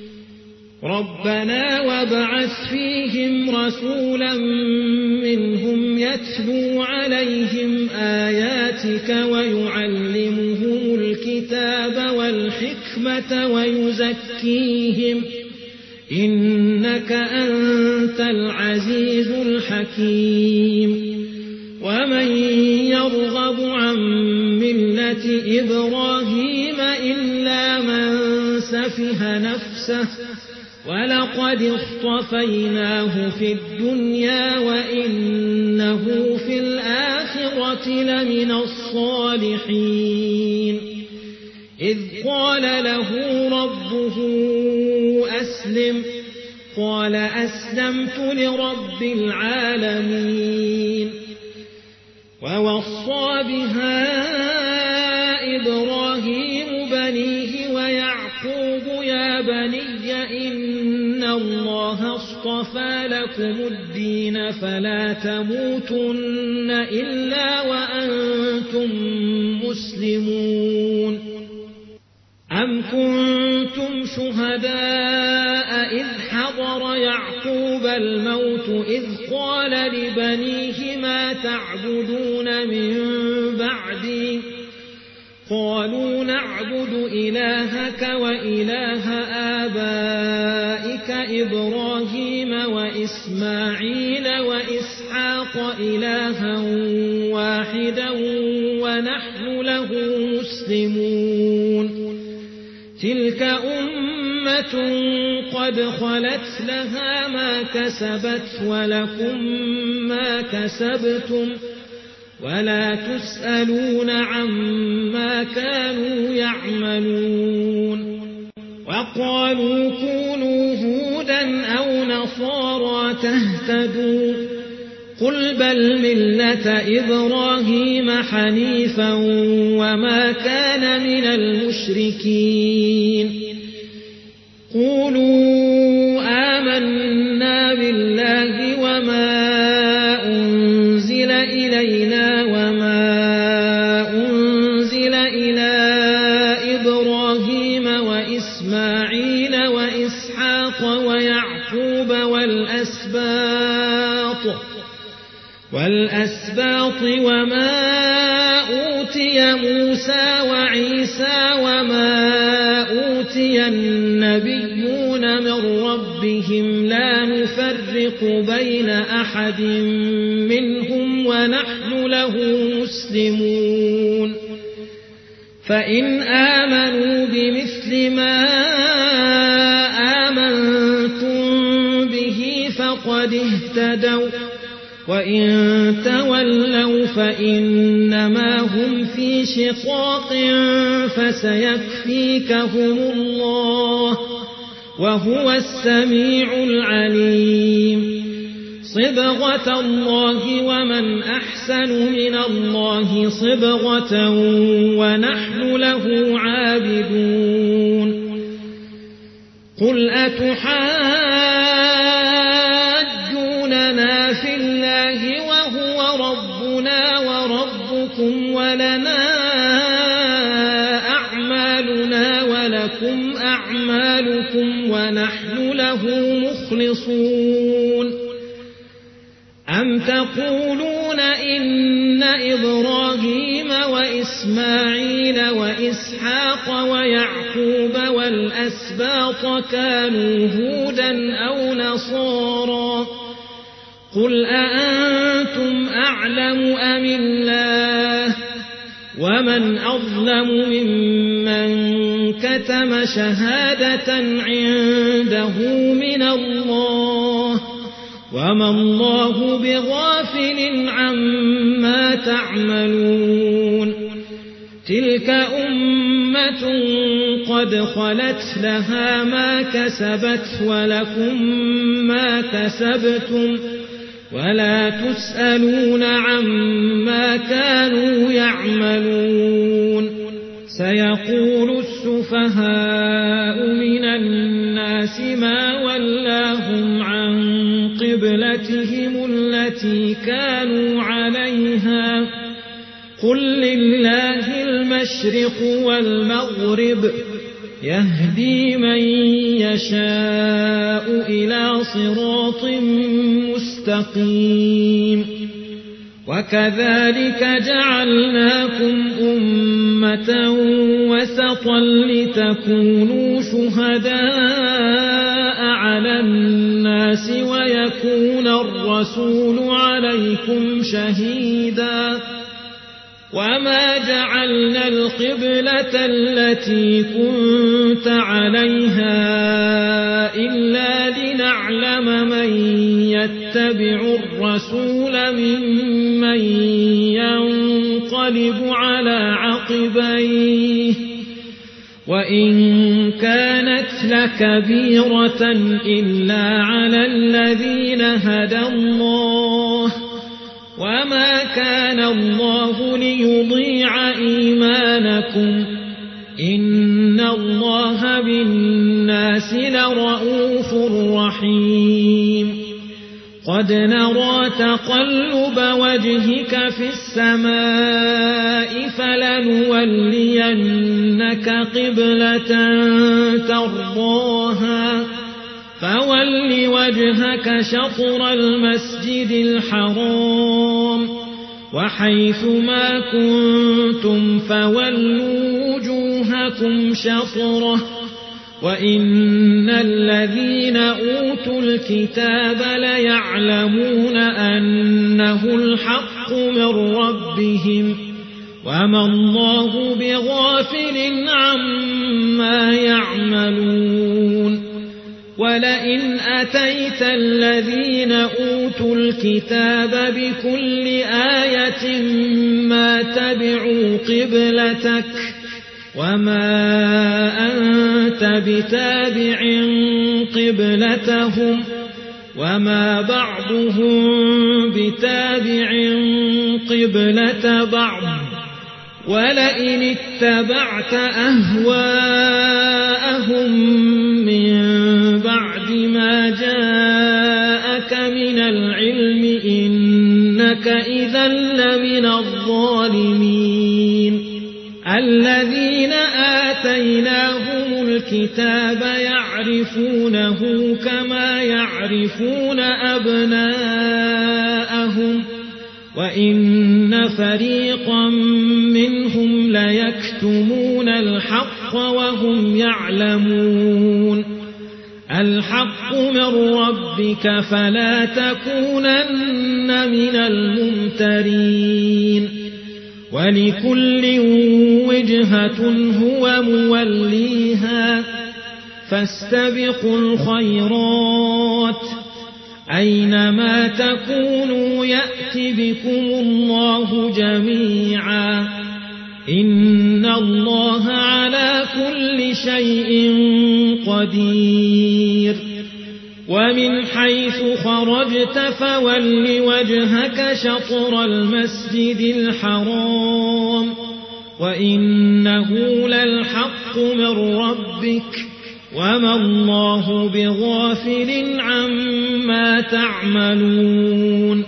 ربنا وابعث فيهم رسولا منهم يتلو عليهم آياتك ويعلمهم الكتاب والحكمة ويزكيهم إنك أنت العزيز الحكيم ومن يرغب عن ملة إبراهيم إلا من سفه نفسه ولقد اصطفيناه في الدنيا وإنه في الآخرة لمن الصالحين إذ قال له ربه أسلم قال أسلمت لرب العالمين ووصى بها إبراهيم بنيه ويعقوب يا بني إن الله اصطفى لكم الدين فلا تموتن إلا وأنتم مسلمون أم كنتم شهداء إذ حضر يعقوب الموت إذ قال لبنيه ما تعبدون من بعدي قالوا نعبد إلهك وإله آبائك إبراهيم وإسماعيل وإسحاق إلها واحدا ونحن له مسلمون تلك أمة أمة قد خلت لها ما كسبت ولكم ما كسبتم ولا تسألون عما كانوا يعملون وقالوا كونوا هودا أو نصارى تهتدوا قل بل ملة إبراهيم حنيفا وما كان من المشركين قولوا آمنا بالله وما أنزل إلينا وما أنزل إلى إبراهيم وإسماعيل وإسحاق ويعقوب والأسباط والأسباط وما أوتي موسى وعيسى وما أوتي النبيون من ربهم لا نفرق بين أحد منهم ونحن له مسلمون فإن آمنوا بمثل ما آمنتم به فقد اهتدوا وإن تولوا فإنما هم في شقاق فسيكفيكهم الله وهو السميع العليم صبغة الله ومن أحسن من الله صبغة ونحن له عابدون قل أتحاجوننا في الله وهو ربنا وربكم ولنا أعمالنا ولكم أعمالكم ونحن له مخلصون أم تقولون إن إبراهيم وإسماعيل وإسحاق ويعقوب والأسباط كانوا هودا أو نصارى قل أأنتم أعلم أم الله ومن أظلم ممن كتم شهادة عنده من الله وما الله بغافل عما تعملون تلك أمة قد خلت لها ما كسبت ولكم ما كسبتم ولا تسألون عما كانوا يعملون سيقول السفهاء من الناس ما ولاهم عن قبلتهم التي كانوا عليها قل لله المشرق والمغرب يهدي من يشاء إلى صراط مستقيم وكذلك جعلناكم أمة وسطا لتكونوا شهداء على الناس ويكون الرسول عليكم شهيدا وما جعلنا القبلة التي كنت عليها إلا لنعلم من يتبع الرسول ممن ينقلب على عقبيه وإن كانت لكبيرة إلا على الذين هدى الله وما كان الله ليضيع إيمانكم إن الله بالناس لرؤوف رحيم قد نرى تقلب وجهك في السماء فلنولينك قبلة ترضاها فول وجهك شطر المسجد الحرام وحيث ما كنتم فولوا وجوهكم شطره وإن الذين أوتوا الكتاب ليعلمون أنه الحق من ربهم وما الله بغافل عما يعملون ولئن أتيت الذين أوتوا الكتاب بكل آية ما تبعوا قبلتك وما أنت بتابع قبلتهم وما بعضهم بتابع قبلة بعض ولئن اتبعت أهواءهم من بعد ما جاءك من العلم إنك إذا لمن الظالمين الذين آتيناهم الكتاب يعرفونه كما يعرفون أبناءهم وإن فريقا منهم ليكتمون الحق وهم يعلمون الحق من ربك فلا تكونن من الممترين ولكل وجهة هو موليها فاستبقوا الخيرات أينما تكونوا يأت بكم الله جميعا إن الله على كل شيء قدير ومن حيث خرجت فول وجهك شطر المسجد الحرام وإنه للحق من ربك وما الله بغافل عما تعملون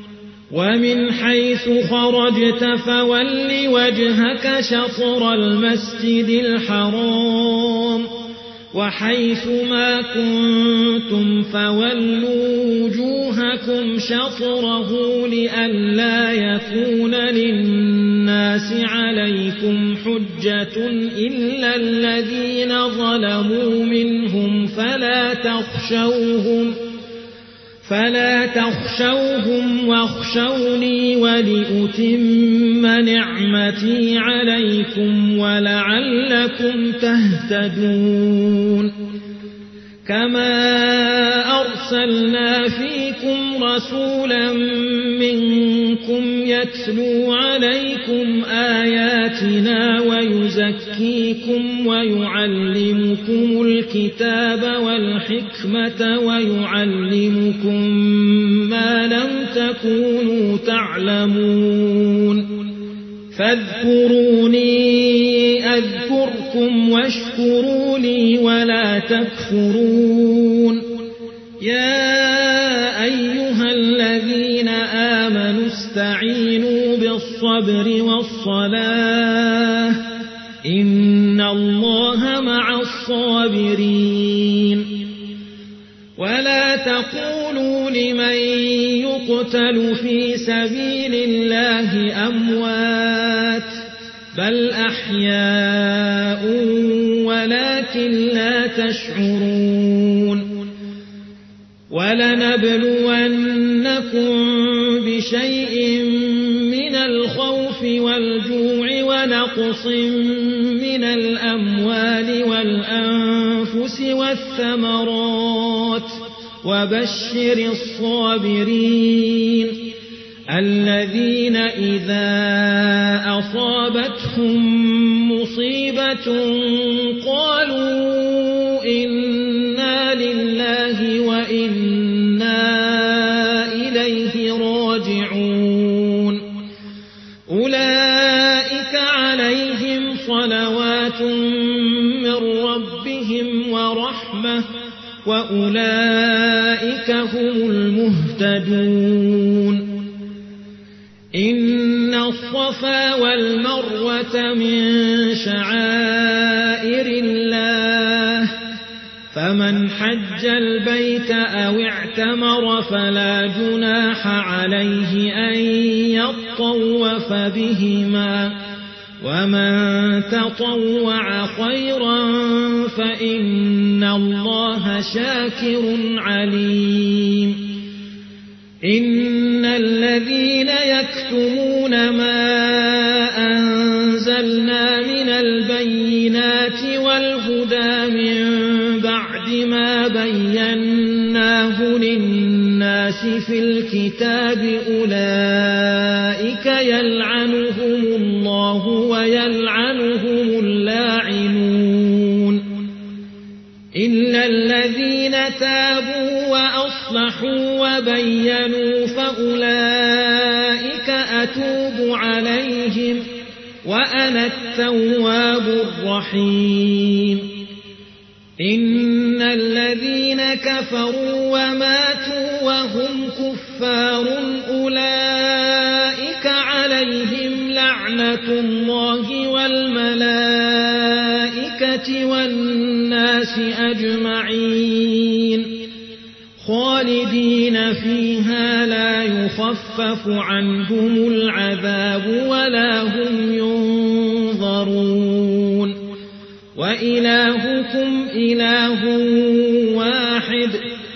ومن حيث خرجت فول وجهك شطر المسجد الحرام وحيث ما كنتم فولوا وجوهكم شطره لئلا يكون للناس عليكم حجة إلا الذين ظلموا منهم فلا تخشوهم فلا تخشوهم واخشوني ولأتم نعمتي عليكم ولعلكم تهتدون كما أرسلنا فيكم رسولا منكم يتلو عليكم آياتنا ويزكيكم ويعلمكم الكتاب والحكمة ويعلمكم ما لم تكونوا تعلمون فاذكروني أذكركم واشكروا لي ولا تكفرون يا أيها الذين آمنوا استعينوا بالصبر والصلاة إن الله مع الصابرين ولا تقولوا لمن يقتل في سبيل الله أموات بل أحياء ولكن لا تشعرون ولنبلونكم بشيء من الخوف والجوع ونقص من الأموال والأنفس والثمرات وبشر الصابرين الذين إذا أصابتهم مصيبة قالوا إنا لله وإنا إليه راجعون أولئك عليهم صلوات من ربهم ورحمة وأولئك هم المهتدون إن الصفا والمروة من شعائر الله فمن حج البيت أو اعتمر فلا جناح عليه أن يطوف بهما ومن تطوع خيرا فإن الله شاكر عليم إن الذين يكتمون ما أنزلنا الناس في الكتاب أولئك يلعنهم الله ويلعنهم اللاعنون إلا الذين تابوا وأصلحوا وبينوا فأولئك أتوب عليهم وأنا التواب الرحيم إن الذين كفروا وماتوا وهم كفار أولئك عليهم لعنة الله والملائكة والناس أجمعين خالدين فيها لا يخفف عنهم العذاب ولا هم ينظرون وإلهكم إله واحد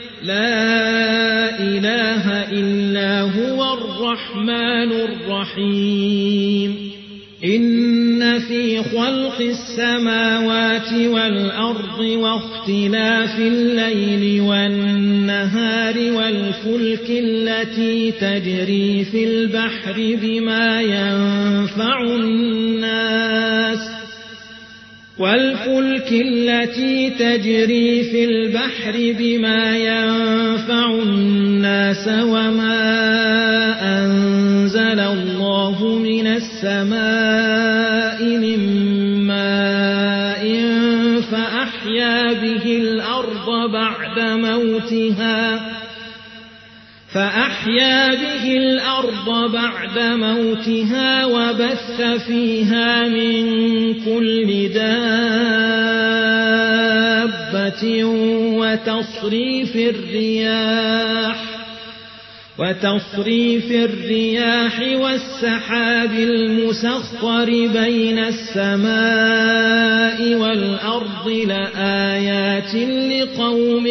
لا إله إلا هو الرحمن الرحيم إن في خلق السماوات والأرض واختلاف الليل والنهار والفلك التي تجري في البحر بما ينفع الناس والفلك التي تجري في البحر بما ينفع الناس وما أنزل الله من السماء من ماء فأحيا به الأرض بعد موتها فأحيا به الأرض بعد موتها وبث فيها من كل دابة وتصريف الرياح وتصريف الرياح والسحاب المسخر بين السماء والأرض لآيات لقوم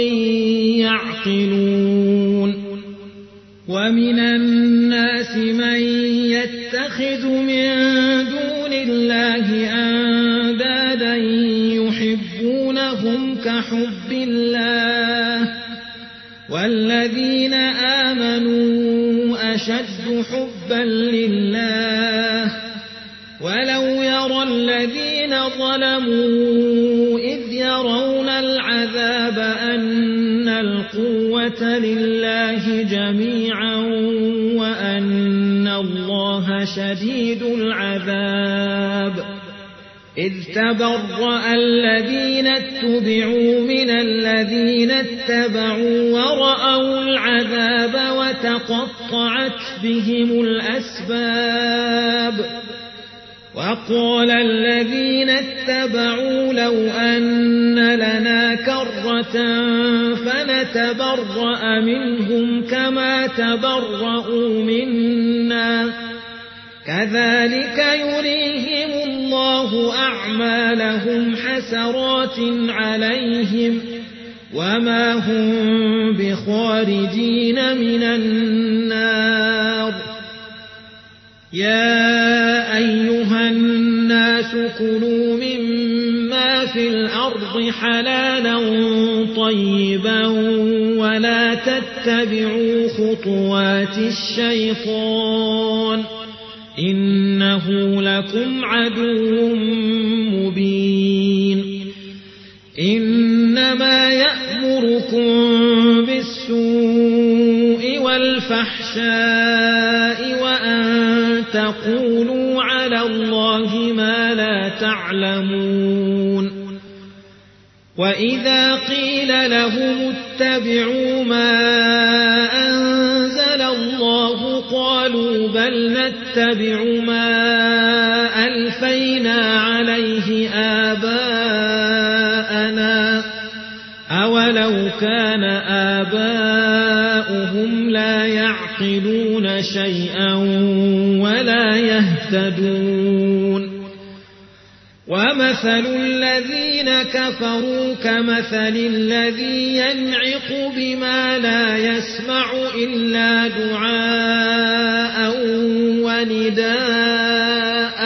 يعقلون ومن الناس من يتخذ من دون الله أندادا يحبونهم كحب الله والذين آمنوا أشد حبا لله ولو يرى الذين ظلموا إذ يرون العذاب أن القوة لله جميعا وأن الله شديد العذاب إذ تبرأ الذين اتبعوا من الذين اتبعوا ورأوا العذاب وتقطعت بهم الأسباب وقال الذين اتبعوا لو أن لنا كرة فنتبرأ منهم كما تبرأوا منا كذلك يريهم الله أعمالهم حسرات عليهم وما هم بخارجين من النار يا أيها الناس كلوا مما في الأرض حلالا طيبا ولا تتبعوا خطوات الشيطان إنه لكم عدو مبين إنما يأمركم بالسوء والفحشاء وأن تقولوا على الله ما لا تعلمون وإذا قيل لهم اتبعوا ما أنزل الله قالوا بل نتبع ما ألفينا عليه آباءنا أولو كان آباؤهم لا يعقلون شيئا ولا يهتدون ومثل الذين كفروا كمثل الذي ينعق بما لا يسمع إلا دعاء ونداء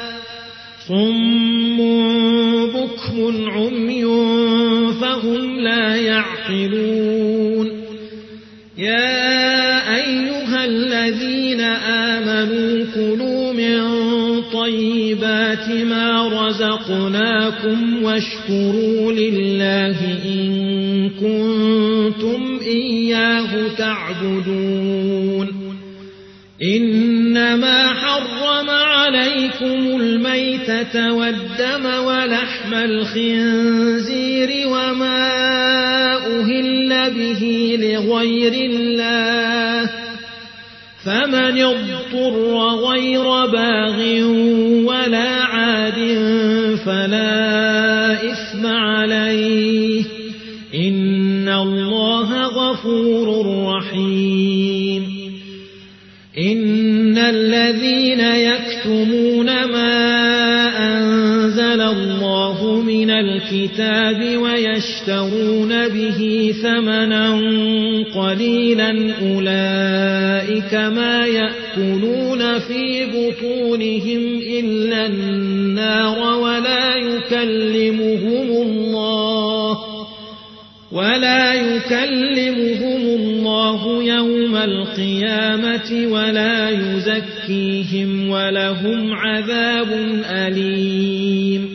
صم بكم عمي فهم لا يعقلون يا طيبات ما رزقناكم واشكروا لله إن كنتم إياه تعبدون إنما حرم عليكم الميتة والدم ولحم الخنزير وما أهل به لغير الله فمن اضطر غير باغ ولا عاد فلا إثم عليه إن الله غفور رحيم إن الذين يكتمون ما أنزل الله من الكتاب ويشترون به ثمنا قليلا أولئك ما يأكلون في بطونهم إلا النار ولا يكلمهم الله ولا يكلمهم الله يوم القيامة ولا يزكيهم ولهم عذاب أليم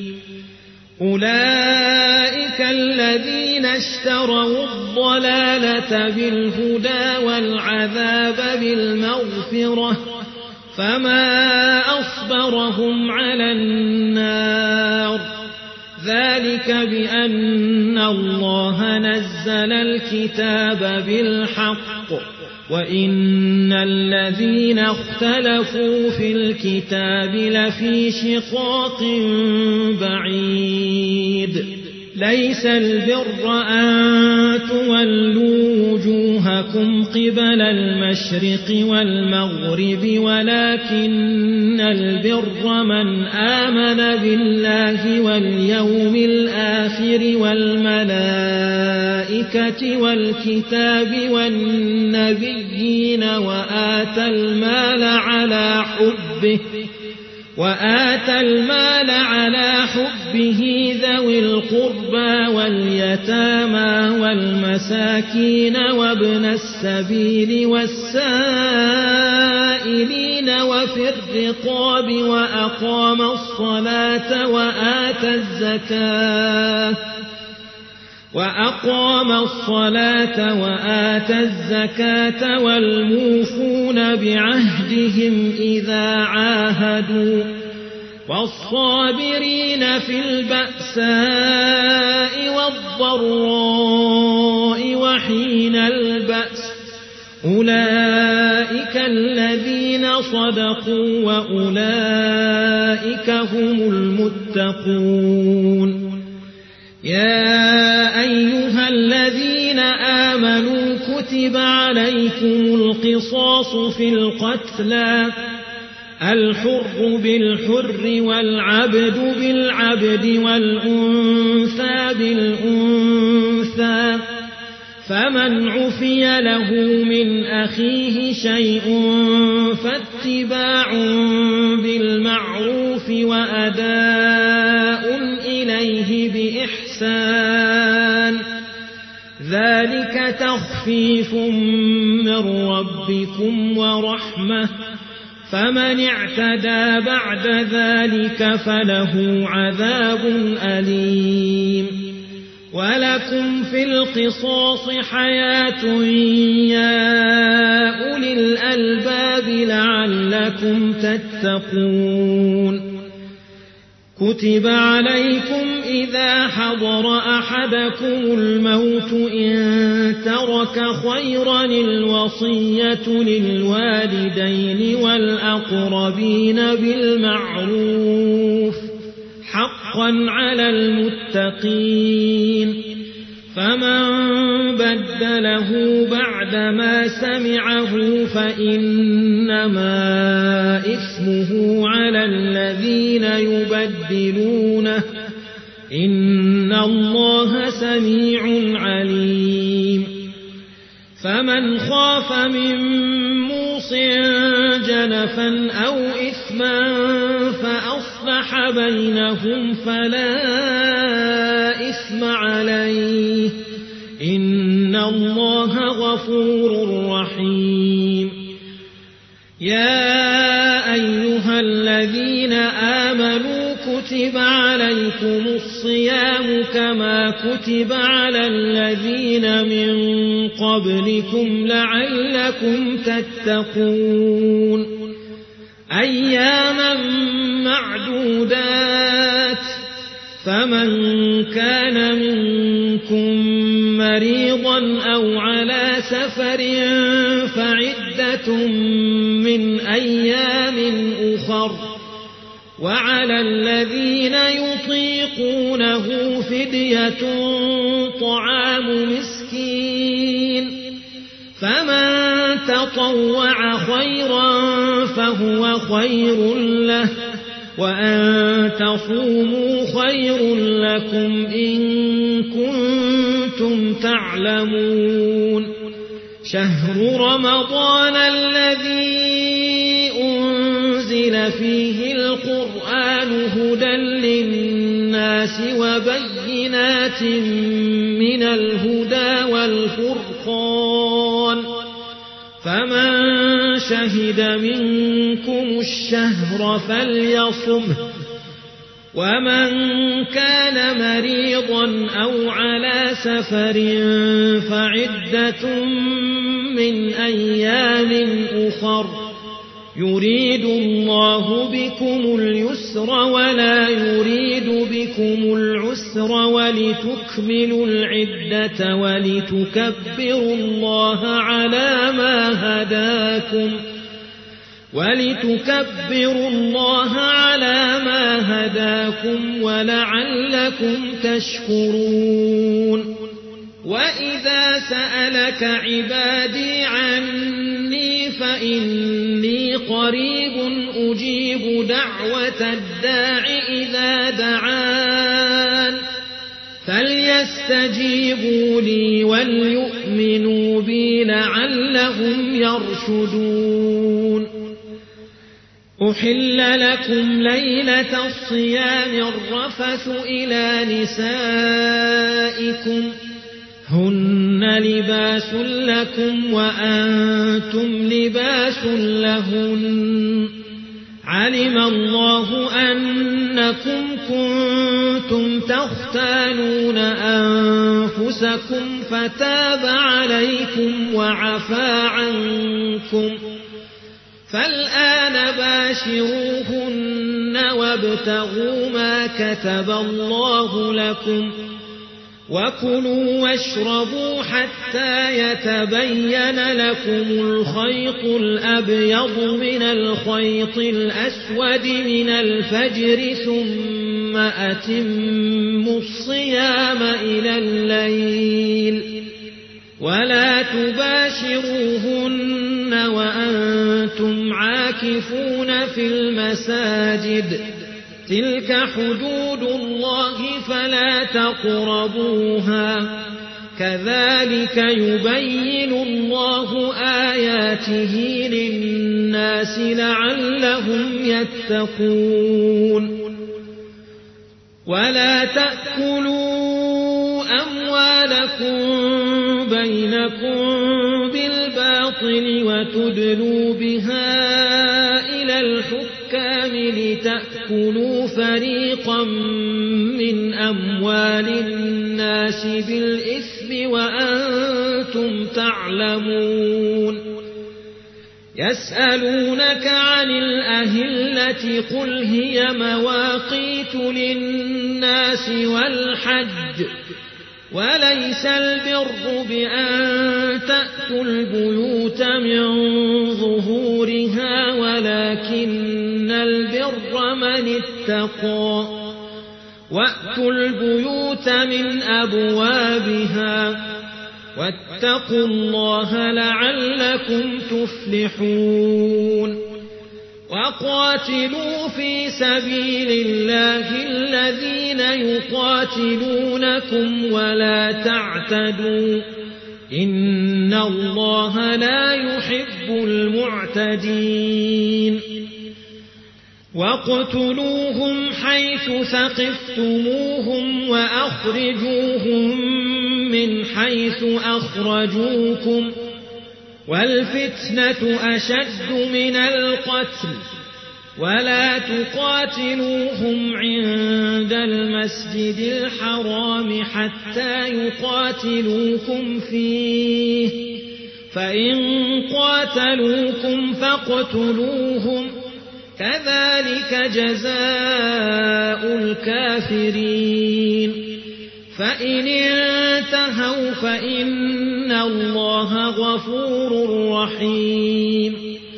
أولئك الذين اشتروا الضلالة بالهدى والعذاب بالمغفرة فما أصبرهم على النار ذلك بأن الله نزل الكتاب بالحق وإن الذين اختلفوا في الكتاب لفي شقاق بعيد ليس البر أن تولوا وجوهكم قبل المشرق والمغرب ولكن البر من آمن بالله واليوم الآخر والملائكة والكتاب والنبيين وآتى المال على حبه وآتى المال على حبه ذوي القربى واليتامى والمساكين وابن السبيل والسائلين وفي الرقاب وأقام الصلاة وآتى الزكاة وأقام الصلاة وآتى الزكاة والموفون بعهدهم إذا عاهدوا والصابرين في البأساء والضراء وحين البأس أولئك الذين صدقوا وأولئك هم المتقون يا أيها الذين آمنوا كتب عليكم القصاص في القتلى الحر بالحر والعبد بالعبد والأنثى بالأنثى فمن عفي له من أخيه شيء فاتباع بالمعروف وأداء إليه بإحسان ذلك تخفيف من ربكم ورحمة فمن اعتدى بعد ذلك فله عذاب أليم ولكم في القصاص حياة يا أولي الألباب لعلكم تتقون كتب عليكم إذا حضر أحدكم الموت إن ترك خيرا الوصية للوالدين والأقربين بالمعروف حقا على المتقين فمن بدله بعدما سمعه فإنما إثمه على الذين يبدلونه إن الله سميع عليم فمن خاف من موص جنفا أو إثما فأصلح بينهم فلا إثم عليه إن الله غفور رحيم يا أيها الذين الذين آمنوا كتب عليكم الصيام كما كتب على الذين من قبلكم لعلكم تتقون أياما معدودات فمن كان منكم مريضا أو على سفر فعدة من أيام أخر وعلى الذين يطيقونه فدية طعام مسكين فمن تطوع خيرا فهو خير له وأن تصوموا خير لكم إن كنتم تعلمون شهر رمضان الذي أنزل فيه القرآن هدى للناس وبينات من الهدى والفرقان فمن شهد منكم الشهر فليصمه ومن كان مريضا أو على سفر فعدة من أيام أخر يريد الله بكم اليسر ولا يريد بكم العسر ولتكملوا العدة ولتكبروا الله على ما هداكم ولتكبروا الله على ما هداكم ولعلكم تشكرون وإذا سألك عبادي عني فإني قريب أجيب دعوة الداع إذا دعان فليستجيبوا لي وليؤمنوا بي لعلهم يرشدون أحل لكم ليلة الصيام الرفث إلى نسائكم هن لباس لكم وأنتم لباس لهن علم الله أنكم كنتم تختانون أنفسكم فتاب عليكم وعفى عنكم فالآن باشروهن وابتغوا ما كتب الله لكم وكلوا واشربوا حتى يتبين لكم الخيط الأبيض من الخيط الأسود من الفجر ثم أتموا الصيام إلى الليل ولا تباشروهن وأنتم عاكفون في المساجد تلك حدود الله فلا تقربوها كذلك يبين الله آياته للناس لعلهم يتقون ولا تأكلوا أموالكم بينكم بالباطل وتدلوا بها إلى الحكام لتأكلوا فريقا من أموال الناس بالإثم وأنتم تعلمون يسألونك عن الأهلة قل هي مواقيت للناس والحج وليس البر بأن تأتوا البيوت من ظهورها ولكن البر من اتقى وأتوا البيوت من أبوابها واتقوا الله لعلكم تفلحون وقاتلوا في سبيل الله الذين يقاتلونكم ولا تعتدوا إن الله لا يحب المعتدين واقتلوهم حيث ثقفتموهم وأخرجوهم من حيث أخرجوكم والفتنة أشد من القتل ولا تقاتلوهم عند المسجد الحرام حتى يقاتلوكم فيه فإن قاتلوكم فاقتلوهم كذلك جزاء الكافرين فإن انتهوا فإن الله غفور رحيم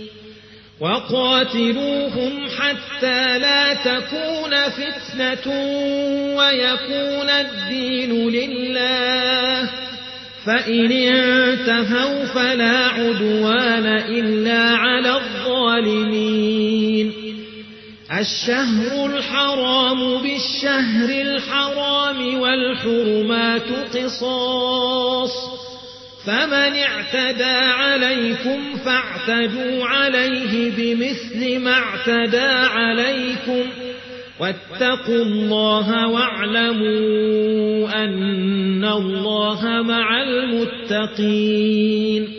وقاتلوهم حتى لا تكون فتنة ويكون الدين لله فإن انتهوا فلا عدوان إلا على الظالمين الشهر الحرام بالشهر الحرام والحرمات قصاص فمن اعتدى عليكم فاعتدوا عليه بمثل ما اعتدى عليكم واتقوا الله واعلموا أن الله مع المتقين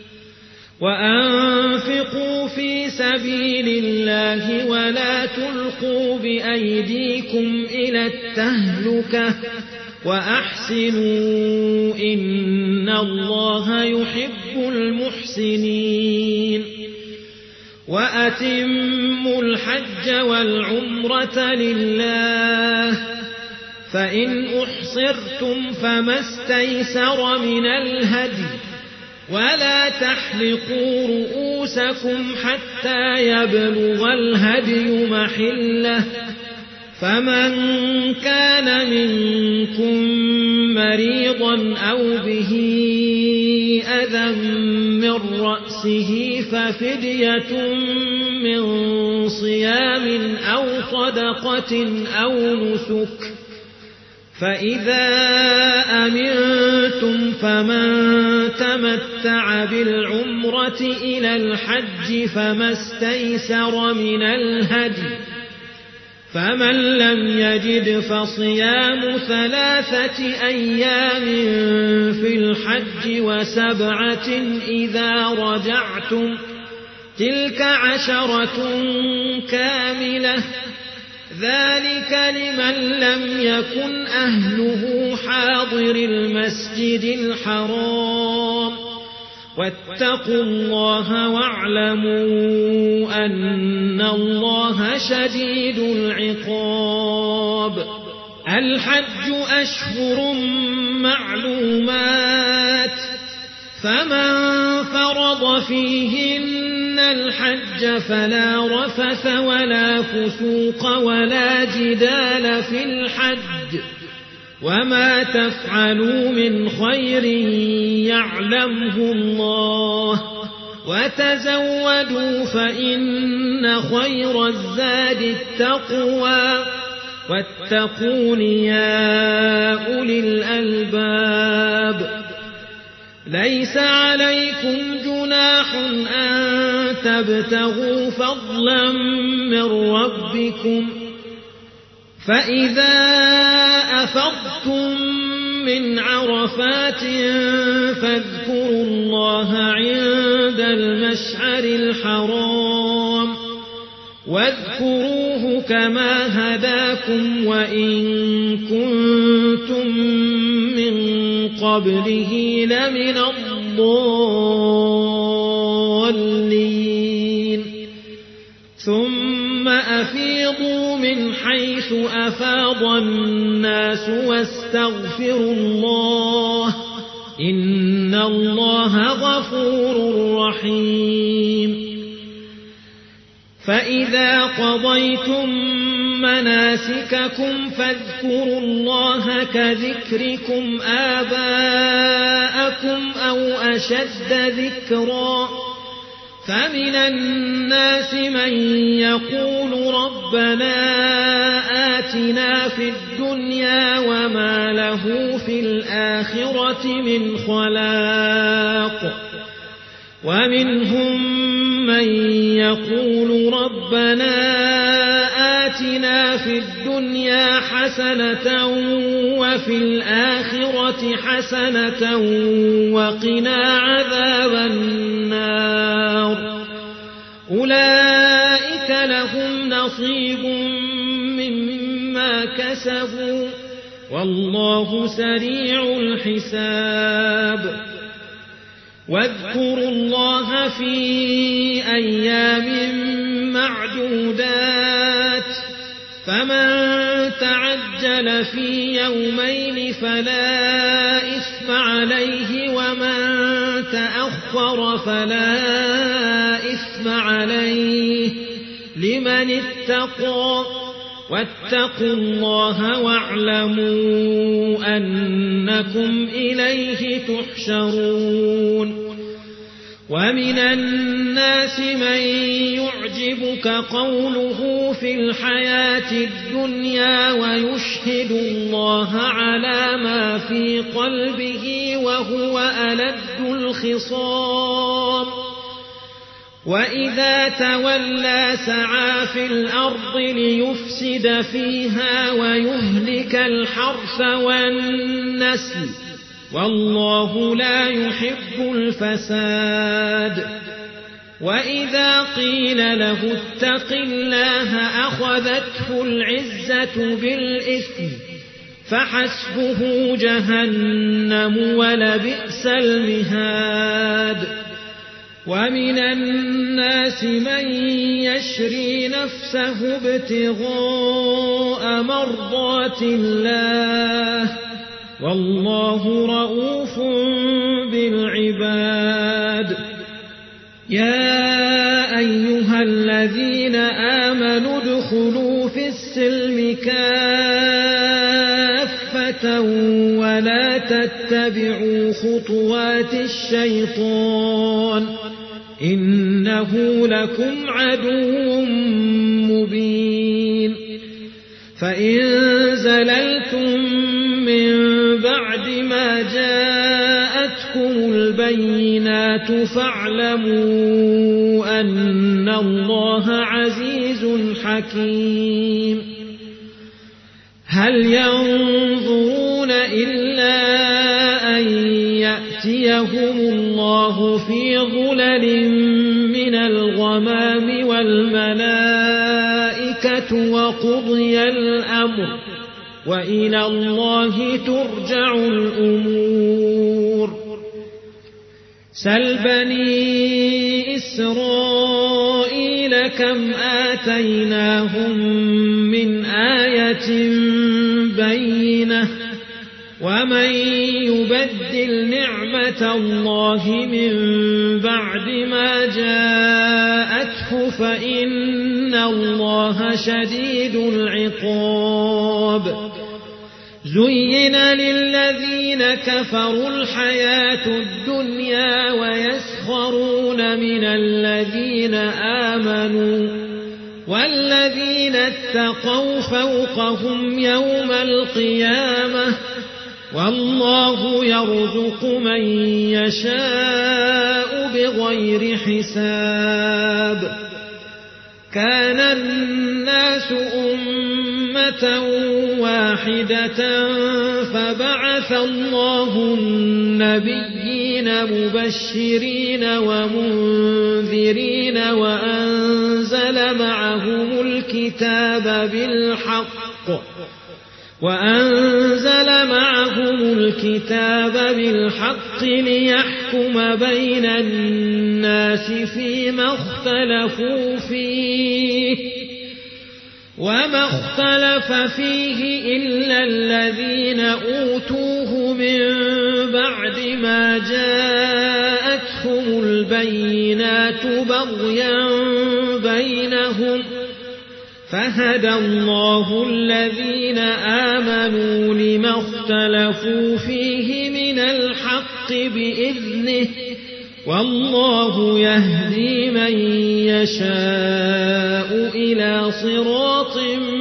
وأنفقوا في سبيل الله ولا تلقوا بأيديكم إلى التهلكة وأحسنوا إن الله يحب المحسنين وأتموا الحج والعمرة لله فإن أحصرتم فما استيسر من الهدي ولا تحلقوا رؤوسكم حتى يبلغ الهدي محله فمن كان منكم مريضا أو به أذى من رأسه ففدية من صيام أو صدقة أو نسك فإذا أمنتم فمن تمتع بالعمرة إلى الحج فما استيسر من الهدي فمن لم يجد فصيام ثلاثة أيام في الحج وسبعة إذا رجعتم تلك عشرة كاملة ذلك لمن لم يكن أهله حاضر المسجد الحرام واتقوا الله واعلموا أن الله شديد العقاب الحج أشهر معلومات فمن فرض فيهن الحج فلا رفث ولا فسوق ولا جدال في الحج وما تفعلوا من خير يعلمه الله وتزودوا فإن خير الزاد التقوى واتقون يا أولي الألباب ليس عليكم جناح أن تبتغوا فضلا من ربكم فإذا أفضتم من عرفات فاذكروا الله عند المشعر الحرام واذكروه كما هداكم وإن كنتم من قبله لمن الضالين ثم أفيضوا من حيث أفاض الناس واستغفروا الله إن الله غفور رحيم فإذا قضيتم مناسككم فاذكروا الله كذكركم آباءكم أو أشد ذكرا فمن الناس من يقول ربنا آتنا في الدنيا وما له في الآخرة من خلاق ومنهم من يقول ربنا آتنا في الدنيا حسنة وفي الآخرة حسنة وقنا عذاب النار أولئك لهم مما كسبوا والله سريع الحساب واذكروا الله في أيام معدودات فمن تعجل في يومين فلا إثم عليه ومن تأخر فلا إثم عليه لمن اتقى واتقوا الله واعلموا أنكم إليه تحشرون ومن الناس من يعجبك قوله في الحياة الدنيا ويشهد الله على ما في قلبه وهو ألد الخصام وإذا تولى سعى في الأرض ليفسد فيها ويهلك الحرث والنسل والله لا يحب الفساد وإذا قيل له اتق الله أخذته العزة بالإثم فحسبه جهنم ولبئس المهاد ومن الناس من يشري نفسه ابتغاء مرضات الله والله رؤوف بالعباد يا أيها الذين آمنوا ادخلوا في السلم كافة ولا تتبعوا خطوات الشيطان إنه لكم عدو مبين فإن زللتم من بعد ما جاءتكم البينات فاعلموا أن الله عزيز حكيم هل ينظرون إلا أن يأتيهم الله في ظلل من الغمام والملائكة وقضي الأمر وإلى الله ترجع الأمور سل بني إسرائيل كم آتيناهم من آية بينة ومن يبدل نعمة الله من بعد ما جاءته فإن الله شديد العقاب زين للذين كفروا الحياة الدنيا ويسخرون من الذين آمنوا والذين اتقوا فوقهم يوم القيامة والله يرزق من يشاء بغير حساب كان الناس أمة واحدة فبعث الله النبيين مبشرين ومنذرين وأنزل معهم الكتاب بالحق وأنزل معهم الكتاب بالحق ليحكم بين الناس فيما اختلفوا فيه وما اختلف فيه إلا الذين أوتوه من بعد ما جاءتهم البينات بغيا بينهم فهدى الله الذين آمنوا لما اختلفوا فيه من الحق بإذنه والله يهدي من يشاء إلى صراط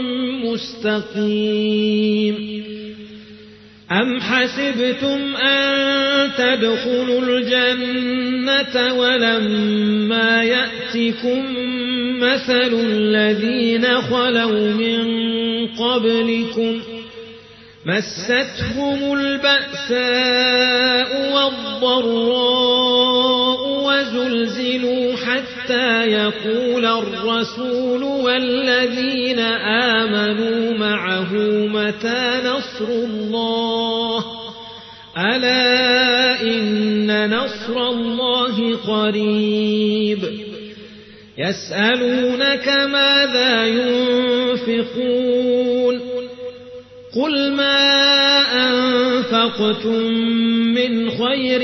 مستقيم أم حسبتم أن تدخلوا الجنة ولما يأتكم مثل الذين خلوا من قبلكم مستهم البأساء والضراء وزلزلوا حتى حتى يقول الرسول والذين آمنوا معه متى نصر الله ألا إن نصر الله قريب يسألونك ماذا ينفقون قل ما أنفقتم من خير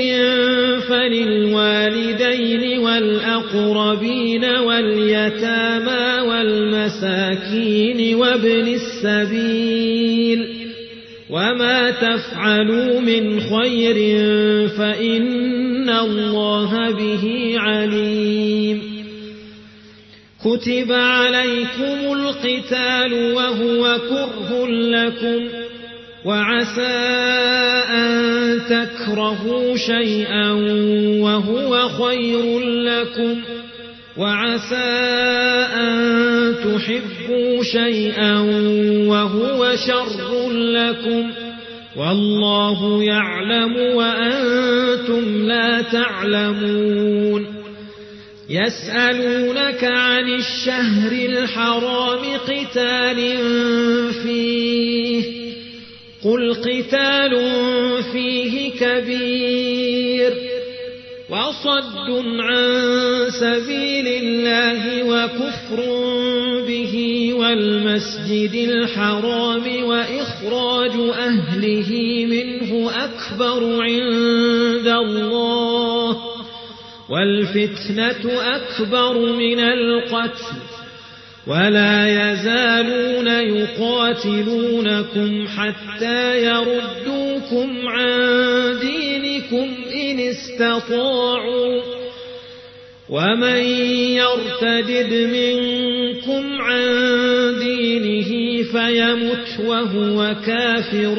فللوالدين والأقربين واليتامى والمساكين وابن السبيل وما تفعلوا من خير فإن الله به عليم كتب عليكم القتال وهو كره لكم وعسى أن تكرهوا شيئا وهو خير لكم وعسى أن تحبوا شيئا وهو شر لكم والله يعلم وأنتم لا تعلمون يسألونك عن الشهر الحرام قتال فيه قل قتال فيه كبير وصد عن سبيل الله وكفر به والمسجد الحرام وإخراج أهله منه أكبر عند الله والفتنة أكبر من القتل ولا يزالون يقاتلونكم حتى يردوكم عن دينكم إن استطاعوا ومن يرتدد منكم عن دينه فيمت وهو كافر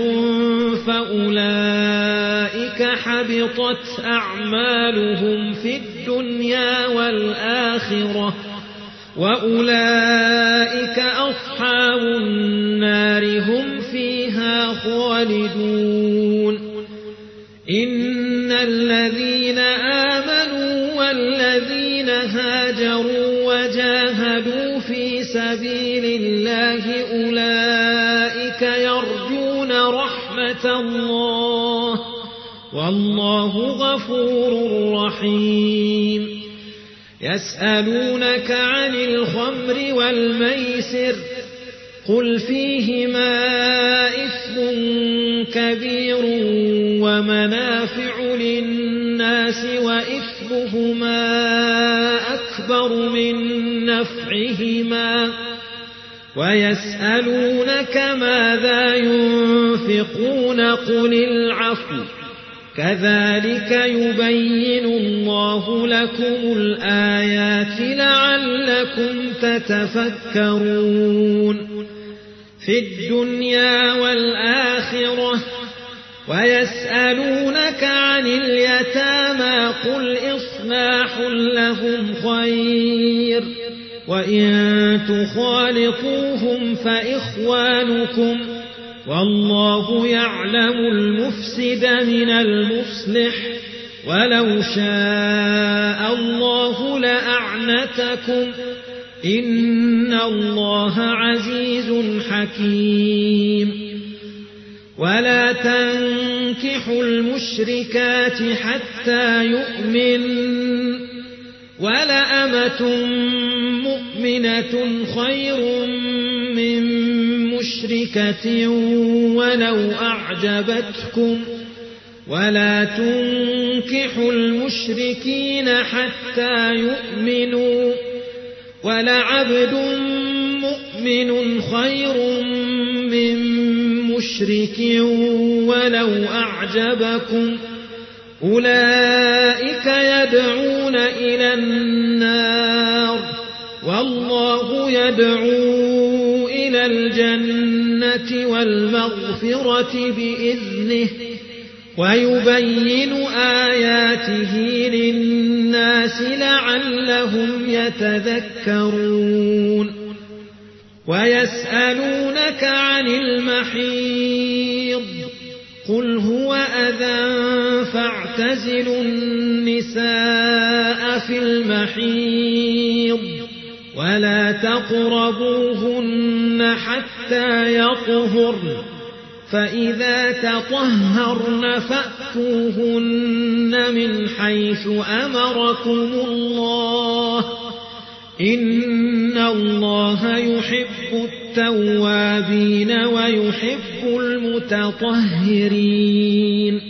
فأولئك حبطت أعمالهم في الدنيا والآخرة وأولئك أصحاب النار هم فيها خالدون إن الذين آمنوا والذين هاجروا وجاهدوا في سبيل الله أولئك يرجون رحمة الله والله غفور رحيم يسألونك عن الخمر والميسر قل فيهما إثم كبير ومنافع للناس وإثمهما أكبر من نفعهما ويسألونك ماذا ينفقون قل العفو كذلك يبين الله لكم الآيات لعلكم تتفكرون في الدنيا والآخرة ويسألونك عن اليتامى قل إصلاح لهم خير وإن تخالطوهم فإخوانكم والله يعلم المفسد من المصلح ولو شاء الله لأعنتكم إن الله عزيز حكيم ولا تنكحوا المشركات حتى يؤمن ولأمة مؤمنة خير من مشركة ولو أعجبتكم ولا تنكحوا المشركين حتى يؤمنوا ولعبد مؤمن خير من مشرك ولو أعجبكم أولئك يدعون إلى النار والله يدعو إلى الجنة والمغفرة بإذنه ويبين آياته للناس لعلهم يتذكرون ويسألونك عن المحيض قل هو أذى فاعتزلوا النساء في المحيض ولا تقربوهن حتى يطهرن فإذا تطهرن فأتوهن من حيث أمركم الله إن الله يحب التوابين ويحب المتطهرين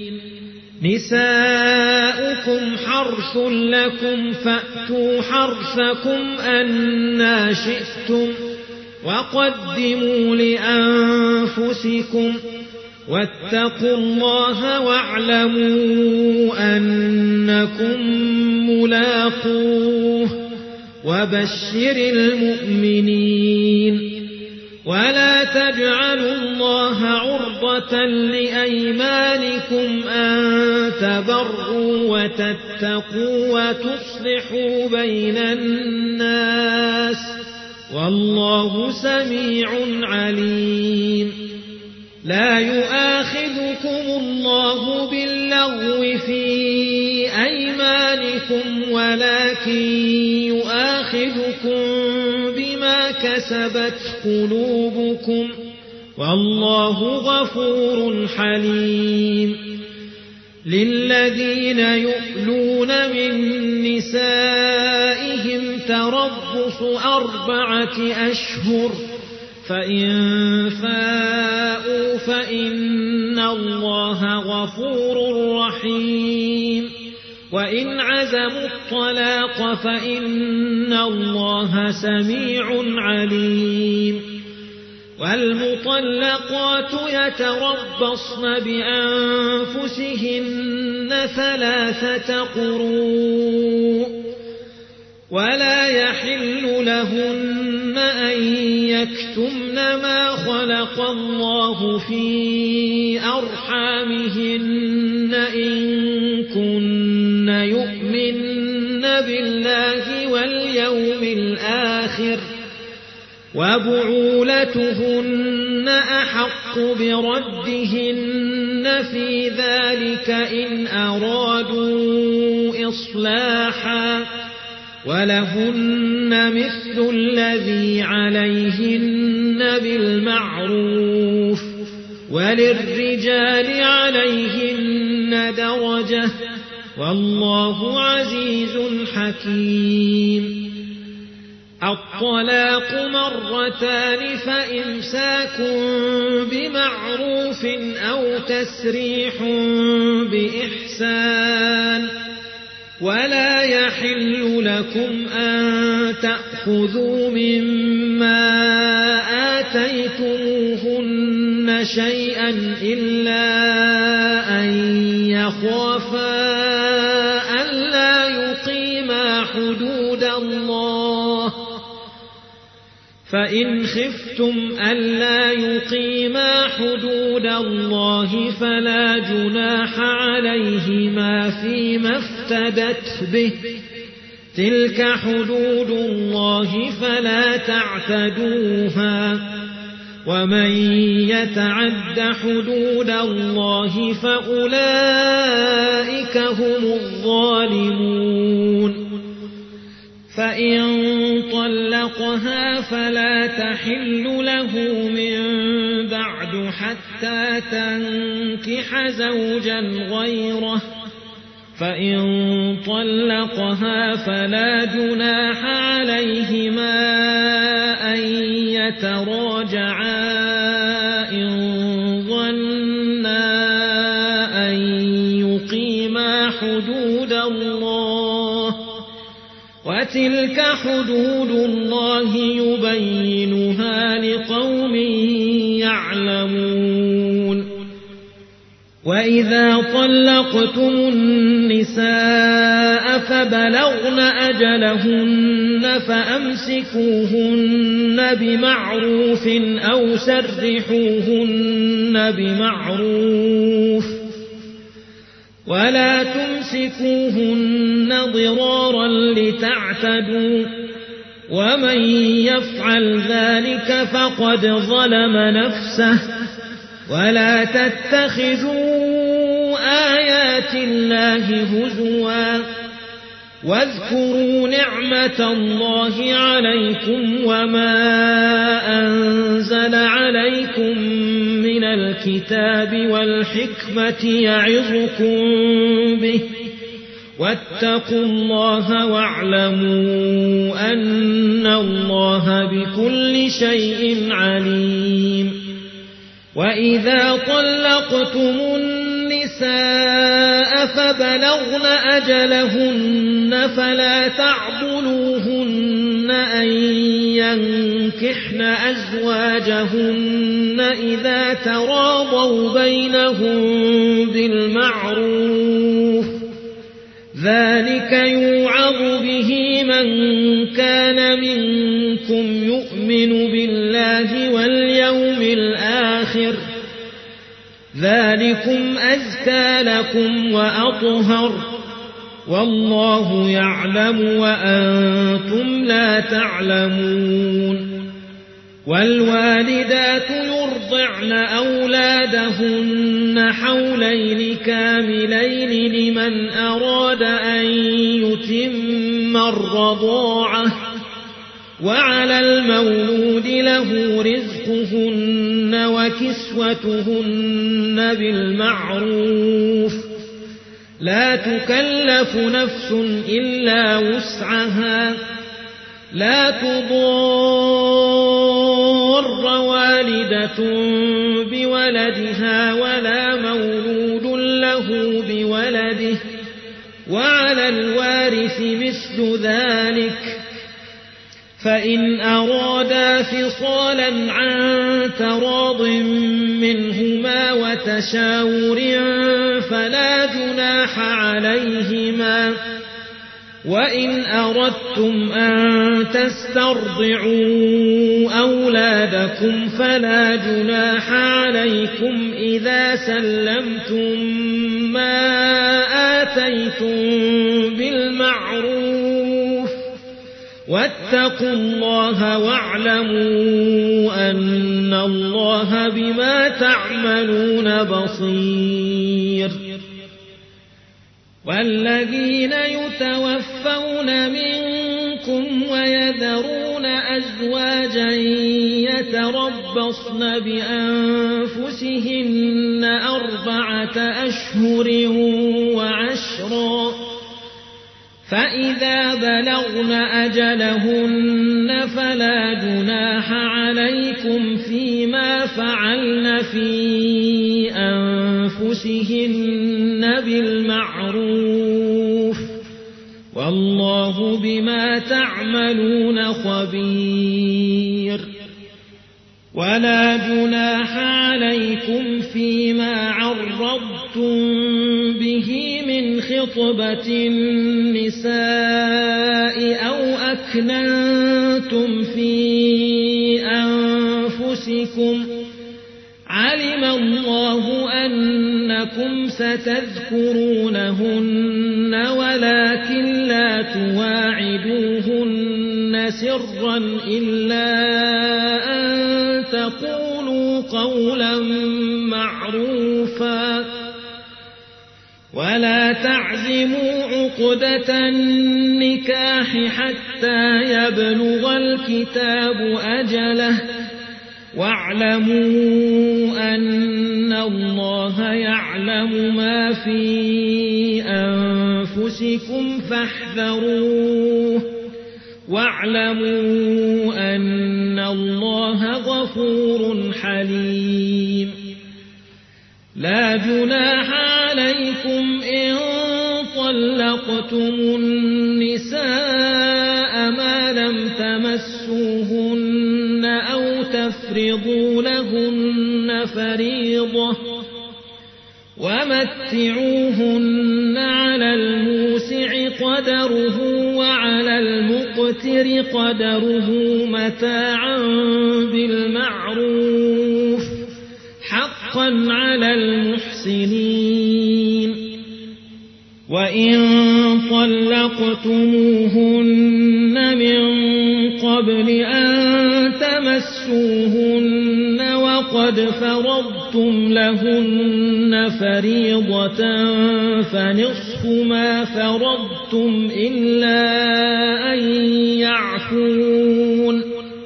نساؤكم حرث لكم فأتوا حرثكم أنى شئتم وقدموا لأنفسكم واتقوا الله واعلموا أنكم ملاقوه وبشر المؤمنين ولا تجعلوا الله عرضة لأيمانكم أن تبروا وتتقوا وتصلحوا بين الناس والله سميع عليم لا يؤاخذكم الله باللغو في أيمانكم ولكن يؤاخذكم بما كسبت قلوبكم والله غفور حليم للذين يؤلون من نسائهم تربص أربعة أشهر فإن فاءوا فإن الله غفور رحيم وإن عزموا الطلاق فإن الله سميع عليم والمطلقات يتربصن بأنفسهن ثلاثة قروء ولا يحل لهن أن يكتمن ما خلق الله في أرحامهن إن كن يؤمن بالله واليوم الآخر وبعولتهن أحق بردهن في ذلك إن أرادوا إصلاحا ولهن مثل الذي عليهن بالمعروف وللرجال عليهن درجة والله عزيز حكيم الطلاق مرتان فإمساك بمعروف أو تسريح بإحسان ولا يحل لكم أن تأخذوا مما آتيتموهن شيئا إلا أن يخافا ألا يقيما حدود الله فإن خفتم ألا يقيما حدود الله فلا جناح عليهما فيما افتدت به تلك حدود الله فلا تعتدوها ومن يتعد حدود الله فأولئك هم الظالمون فإن طلقها فلا تحل له من بعد حتى تنكح زوجا غيره فإن طلقها فلا جناح عليهما أن يتراجعا إن ظنا أن يقيما حدود الله وتلك حدود الله يبينها لقوم يعلمون وإذا طلقتم النساء فبلغن أجلهن فأمسكوهن بمعروف أو سرحوهن بمعروف ولا تمسكوهن ضرارا لتعتدوا ومن يفعل ذلك فقد ظلم نفسه ولا تتخذوا آيات الله هزوا واذكروا نعمة الله عليكم وما أنزل عليكم من الكتاب والحكمة يعظكم به واتقوا الله واعلموا أن الله بكل شيء عليم. وإذا طلقتم النساء فبلغن أجلهن فلا تعضلوهن أن ينكحن أزواجهن إذا تراضوا بينهم بالمعروف ذلك يوعظ به من كان منكم يؤمن بالله واليوم الآخر ذلكم أزكى لكم وأطهر والله يعلم وأنتم لا تعلمون. والوالدات يرضعن أولادهن حولين كاملين لمن أراد أن يتم الرضاعة وعلى المولود له رزقهن وكسوتهن بالمعروف لا تكلف نفس إلا وسعها لا تضار والدة بولدها ولا مولود له بولده وعلى الوارث مثل ذلك فإن أرادا فصالا عن تراض منهما وتشاور فلا جناح عليهما. وإن أردتم أن تسترضعوا أولادكم فلا جناح عليكم إذا سلمتم ما آتيتم بالمعروف واتقوا الله واعلموا أن الله بما تعملون بصير. والذين يتوفون منكم ويذرون أزواجا يتربصن بأنفسهن أربعة أشهر وعشرا فإذا بلغن أجلهن فلا جناح عليكم فيما فعلن في أنفسهن بالمعروف والله بما تعملون خبير. ولا جناح عليكم فيما عرضتم به من خطبة النساء أو أكننتم في أنفسكم علم الله أنكم ستذكرونهن ولكن لا تواعدوهن سرا إلا أن تقولوا قولا معروفا ولا تعزموا عقدة النكاح حتى يبلغ الكتاب أجله واعلموا أن الله يعلم ما في أنفسكم فاحذروه واعلموا أن الله غفور حليم. لا جناح عليكم إن طلقتم النساء ما لم تمسوهن أو تفرضوا لهن فريضة ومتعوهن على الموسع قدره وعلى المقتر قدره متاعا بالمعروف حقا على المحسنين. وإن طلقتموهن من قبل أن تمسوهن وقد فرضتم لهن فريضة فنصف ما فرضتم إلا أن يعفون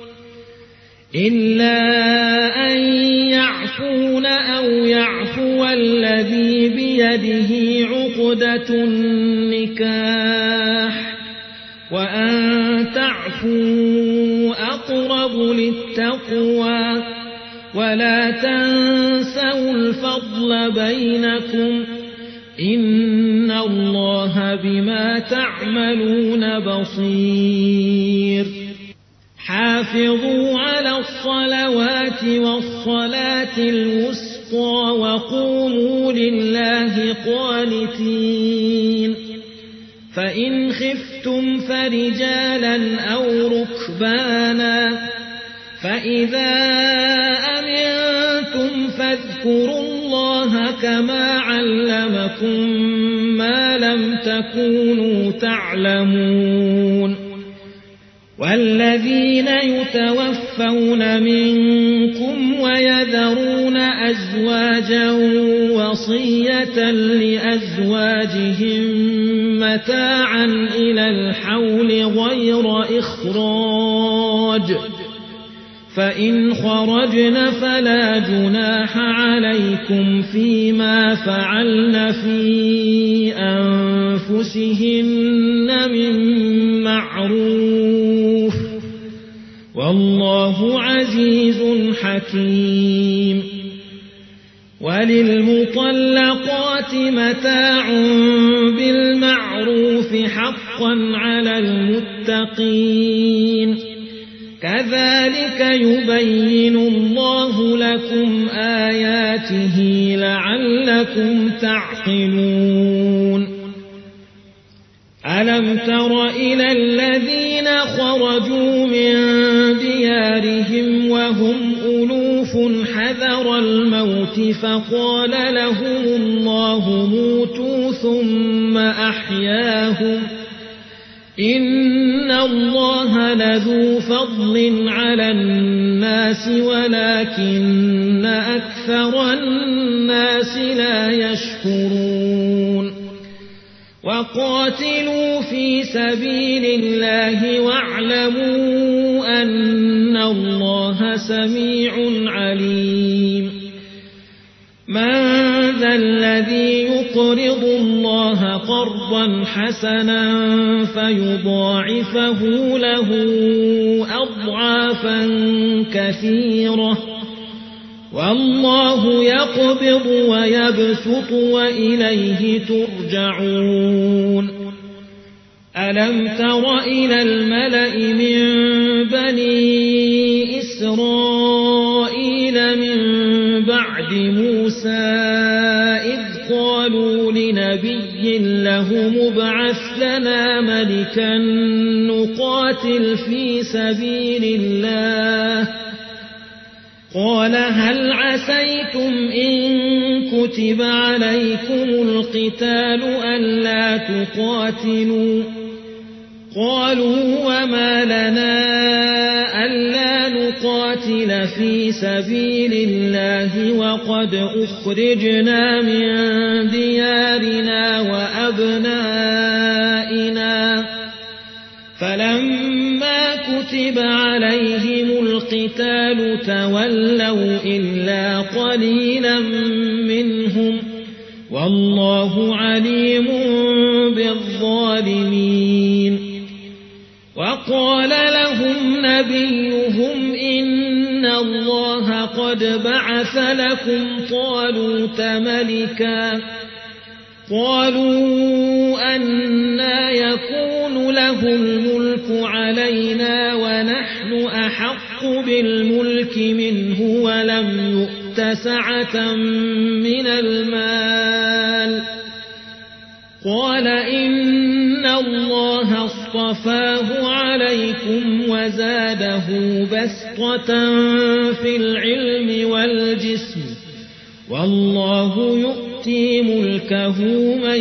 إلا أن يعفون أو يعفو الذي بيده عقدة النكاح وأن تعفوا أقرب للتقوى ولا تنسوا الفضل بينكم إن الله بما تعملون بصير حافظوا على الصلوات والصلاة الوسطى وقوموا لله قانتين فإن خفتم فرجالا أو ركبانا فإذا أمنتم فاذكروا الله كما علمكم ما لم تكونوا تعلمون والذين يتوفون منكم ويذرون أزواجا وصية لأزواجهم متاعا إلى الحول غير إخراج فإن خرجن فلا جناح عليكم فيما فعلن في أنفسهن من معروف والله عزيز حكيم وللمطلقات متاع بالمعروف حقا على المتقين كذلك يبين الله لكم آياته لعلكم تعقلون ألم تر إلى الذين خرجوا من ديارهم وهم ألوف حذر الموت فقال لهم الله موتوا ثم أحياهم إن الله لذو فضل على الناس ولكن أكثر الناس لا يشكرون وقاتلوا في سبيل الله واعلموا أن الله سميع عليم من ذا الذي يقرض الله قرضا حسنا فيضاعفه له أضعافا كثيرة والله يقبض ويبسط وإليه ترجعون ألم تر إلى الملأ من بني إسرائيل من بعد موسى إذ قالوا لنبي له مبعث لنا ملكا نقاتل في سبيل الله قال هل عسيتم إن كتب عليكم القتال ألا تقاتلوا قالوا وما لنا ألا نقاتل في سبيل الله وقد أخرجنا من ديارنا وأبنائنا فلما كتب عليهم القتال تولوا إلا قليلا منهم والله عليم بالظالمين وقال لهم نبيهم إن الله قد بعث لكم طالوت ملكا قالوا أنى يكون له الملك علينا ونحن أحق بالملك منه ولم يؤت سعة من المال قال إن الله اصطفاه عليكم وزاده بسطة في العلم والجسم والله يؤتي ملكه من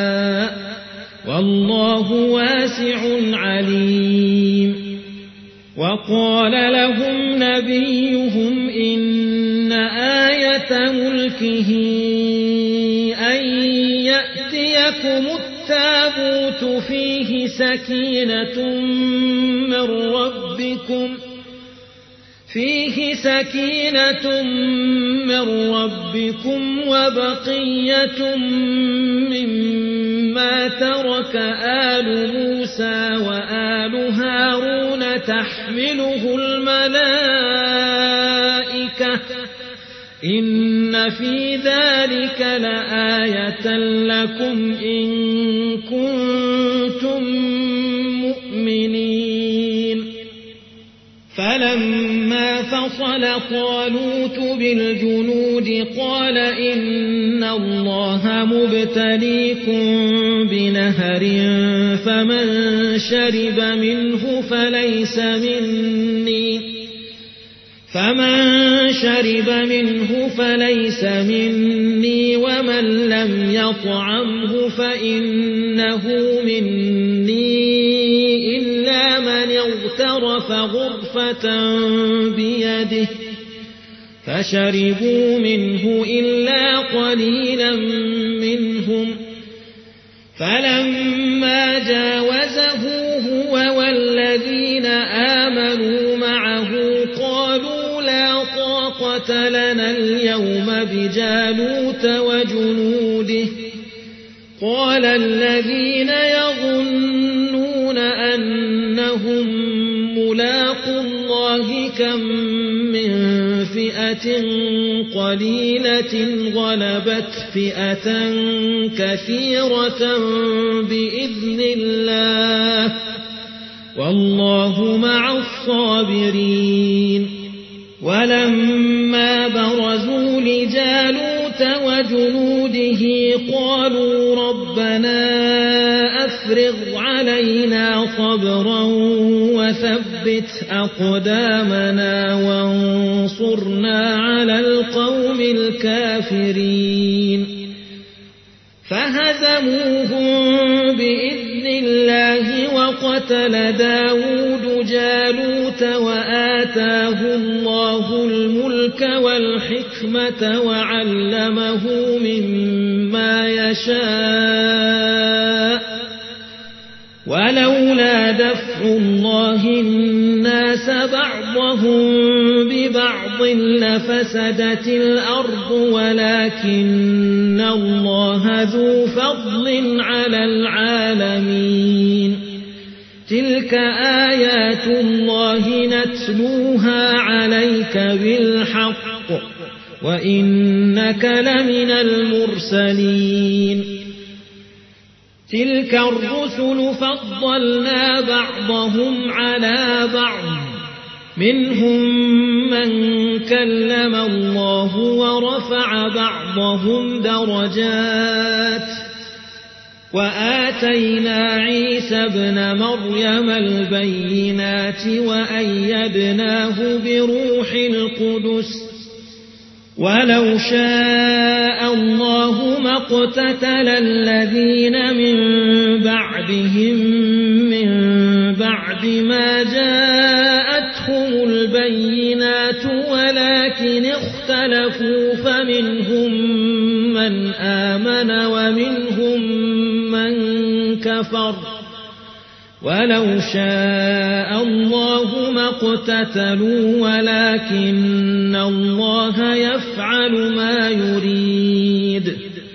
يشاء والله واسع عليم وقال لهم نبيهم إن آية ملكه أن يأتيكم التابوت فيه سكينة من ربكم فيه سكينة من ربكم وبقية مما ترك آل موسى وآل هارون تحمله الملائكة إن في ذلك لآية لكم إن كنتم مؤمنين. فلما فصل طالوت بالجنود قال إن الله مبتليكم بنهر فمن شرب منه فليس مني فمن شرب منه فليس مني ومن لم يطعمه فإنه مني إلا من اغترف غرفة بيده فشربوا منه إلا قليلا منهم. فلما جاوزه هو والذين آمنوا معه قالوا لا طاقة لنا اليوم بجالوت وجنوده. قال الذين يظنون أنهم ملاقو الله كم من فئة قليلة غلبت فئة كثيرة بإذن الله والله مع الصابرين. ولما برزوا لجالوت وجنوده قالوا ربنا أفرغ علينا صبرا وثبت أقدامنا وانصرنا على القوم الكافرين. فهزموهم بإذن الله وقتل داود جالوت وآتاه الله الملك والحكمة وعلمه مما يشاء ولولا دفع الله الناس بعضهم ببعض لفسدت الأرض ولكن الله ذو فضل على العالمين. تلك آيات الله نتلوها عليك بالحق وإنك لمن المرسلين. تلك الرسل فضلنا بعضهم على بعض منهم من كلم الله ورفع بعضهم درجات وآتينا عيسى ابن مريم البينات وأيدناه بروح القدس ولو شاء الله ما اقتتل الذين من بعدهم من بعد ما جاءتهم البينات ولكن اختلفوا فمنهم من آمن ومنهم من كفر ولو شاء الله ما اقتتلوا ولكن الله يفعل ما يريد.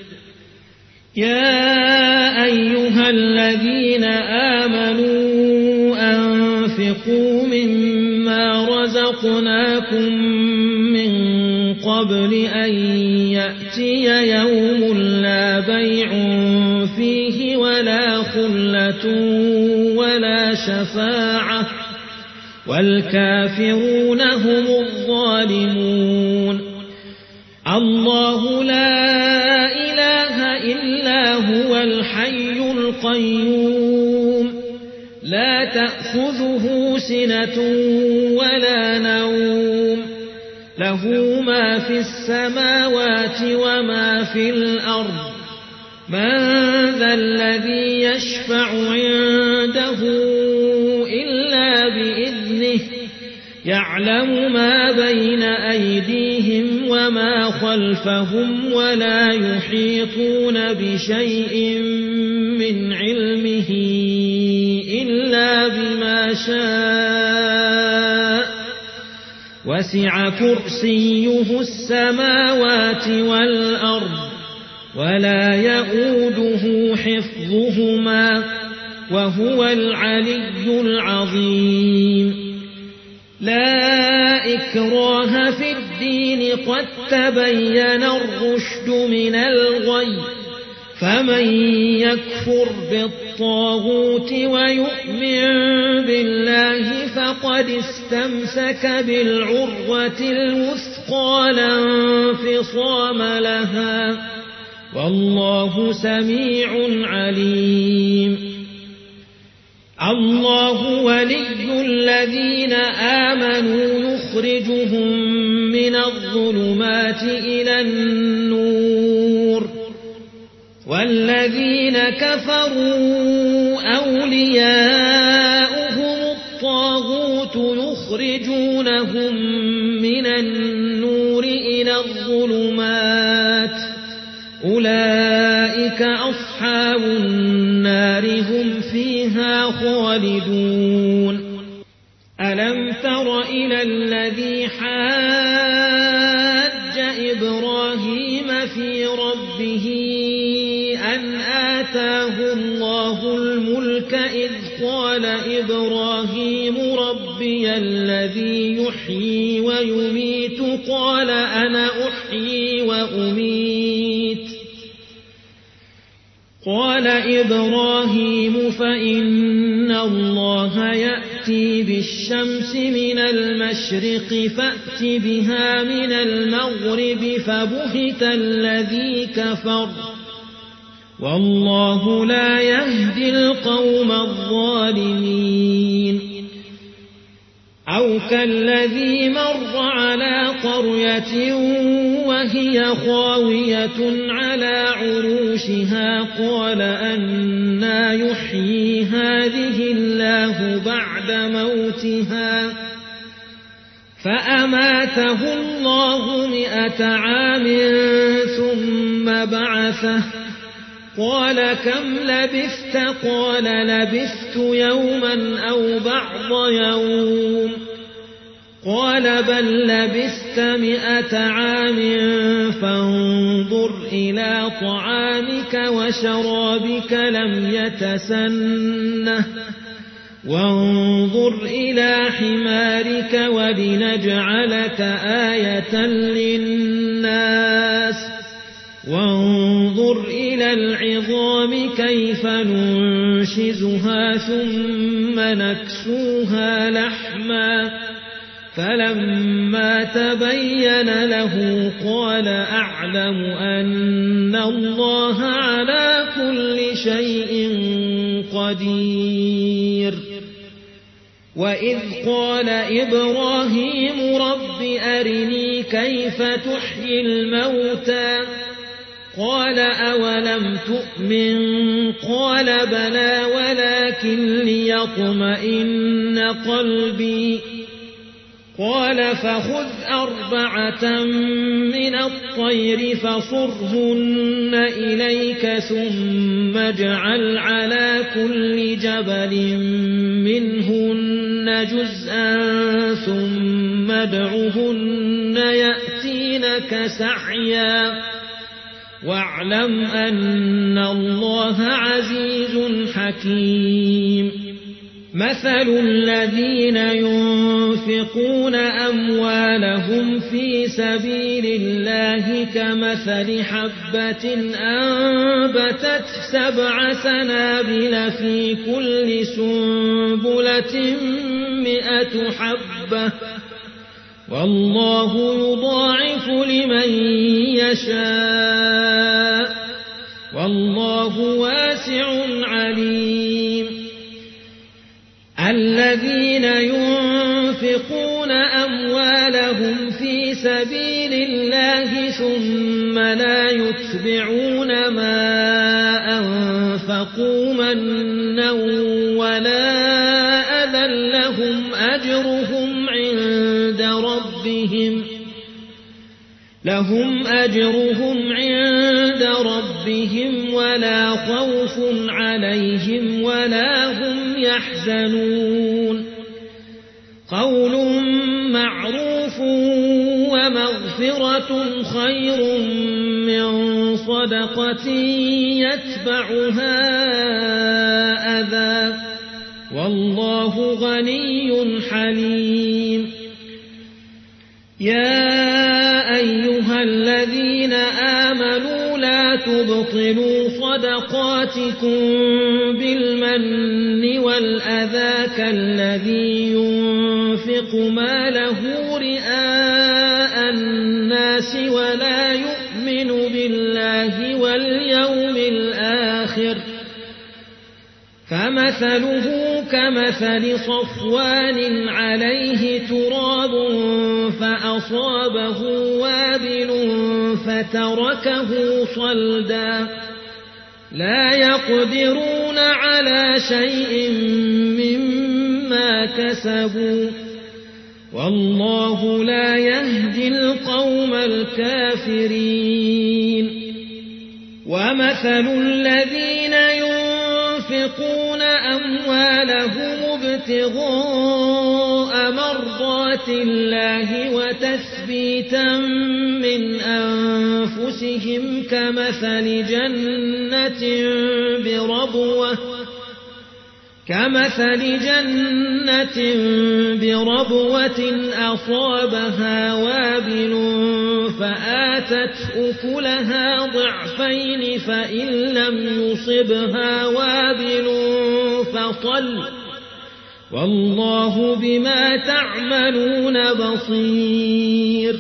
يا أيها الذين آمنوا أنفقوا مما رزقناكم من قبل أن يأتي يوم لا بيع فيه ولا خلة ولا شفاعة والكافرون هم الظالمون. الله لا إله إلا هو الحي القيوم لا تأخذه سنة ولا نوم له ما في السماوات وما في الأرض. من ذا الذي يشفع عنده إلا بإذنه يعلم ما بين أيديهم وما خلفهم ولا يحيطون بشيء من علمه إلا بما شاء وسع كرسيه السماوات والأرض ولا يؤوده حفظهما وهو العلي العظيم لا إكراه في الدين قد تبين الرشد من الغي فمن يكفر بالطاغوت ويؤمن بالله فقد استمسك بالعروة الوثقى لا انفصام لها والله سميع عليم الله ولي الذين آمنوا يخرجهم من الظلمات إلى النور والذين كفروا أولياؤهم الطاغوت يخرجونهم من النور إلى الظلمات أولئك أصحاب النار هم فيها خالدون ألم تر إلى الذي حاج إبراهيم في ربه أن آتاه الله الملك إذ قال إبراهيم ربي الذي يحيي ويميت قال أنا أحيي وأميت قال إبراهيم فإن الله يأتي بالشمس من المشرق فأت بها من المغرب فبهت الذي كفر والله لا يهدي القوم الظالمين أو كالذي مر على قرية وهي خاوية على عروشها قال أنى يحيي هذه الله بعد موتها فأماته الله مئة عام ثم بعثه قال كم لبثت قال لبثت يوما أو بعض يوم قال بل لبثت مئة عام فانظر إلى طعامك وشرابك لم يتسنه وانظر إلى حمارك ولنجعلك آية للناس وانظر إلى العظام كيف ننشزها ثم نكسوها لحما فلما تبين له قال أعلم أن الله على كل شيء قدير وإذ قال إبراهيم رب أرني كيف تحيي الموتى قال أولم تؤمن قال بلى ولكن ليطمئن قلبي قال فخذ أربعة من الطير فصرهن إليك ثم اجعل على كل جبل منهن جزءا ثم ادعهن يأتينك سعيا واعلم أن الله عزيز حكيم مثل الذين ينفقون أموالهم في سبيل الله كمثل حبة أنبتت سبع سنابل في كل سنبلة مئة حبة والله يضاعف لمن يشاء والله واسع عليم الذين ينفقون أموالهم في سبيل الله ثم لا يتبعون ما أنفقوا منا ولا أذى لهم أجرهم عند ربهم لهم أجرهم عند ربهم ولا خوف عليهم ولا هم يحزنون قول معروف ومغفرة خير من صدقة يتبعها أذى والله غني حليم يا أيها الذين آمنوا لا تبطلوا صدقاتكم بالمن والأذى كالذي ينفق ماله رئاء الناس ولا يؤمن بالله واليوم الآخر فمثله كمثل صفوان عليه تراب فأصابه وابل فتركه صلدا لا يقدرون على شيء مما كسبوا والله لا يهدي القوم الكافرين ومثل الذين ينفقون أموالهم ابتغاء مرضات الله وتثبيتا من أنفسهم كمثل جنة بربوة كمثل جنة بربوة أصابها وابل فآتت أكلها ضعفين فإن لم يصبها وابل فطل والله بما تعملون بصير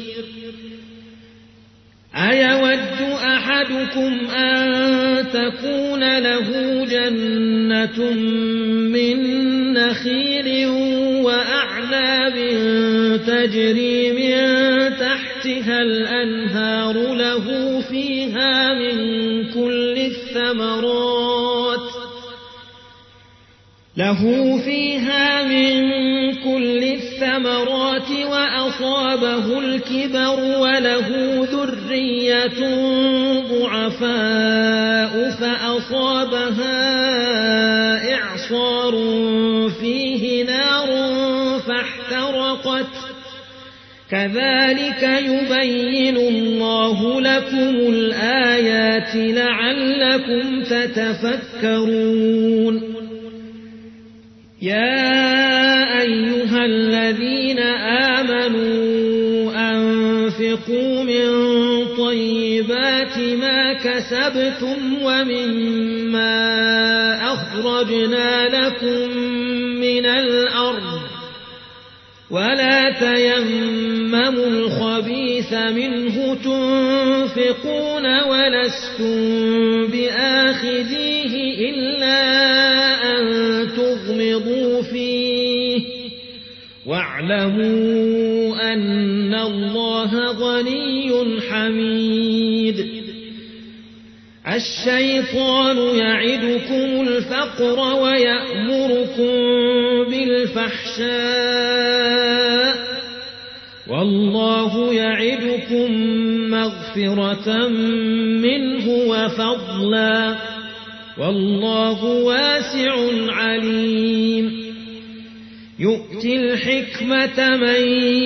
أيود أحدكم أن تكون له جنة من نخيل وأعناب تجري من تحتها الأنهار له فيها من كل الثمرات له فيها من كل الثمرات وأصابه الكبر وله ذرية ضعفاء فأصابها إعصار فيه نار فاحترقت كذلك يبين الله لكم الآيات لعلكم تتفكرون يا أيها الذين آمنوا أنفقوا من طيبات ما كسبتم ومما أخرجنا لكم من الأرض ولا تيمموا الخبيث منه تنفقون ولستم بآخذيه إلا أن تغمضوا فيه واعلموا أن الله غني حميد الشيطان يعدكم الفقر ويأمركم بالفحشاء والله يعدكم مغفرة منه وفضلا والله واسع عليم يؤتي الحكمة من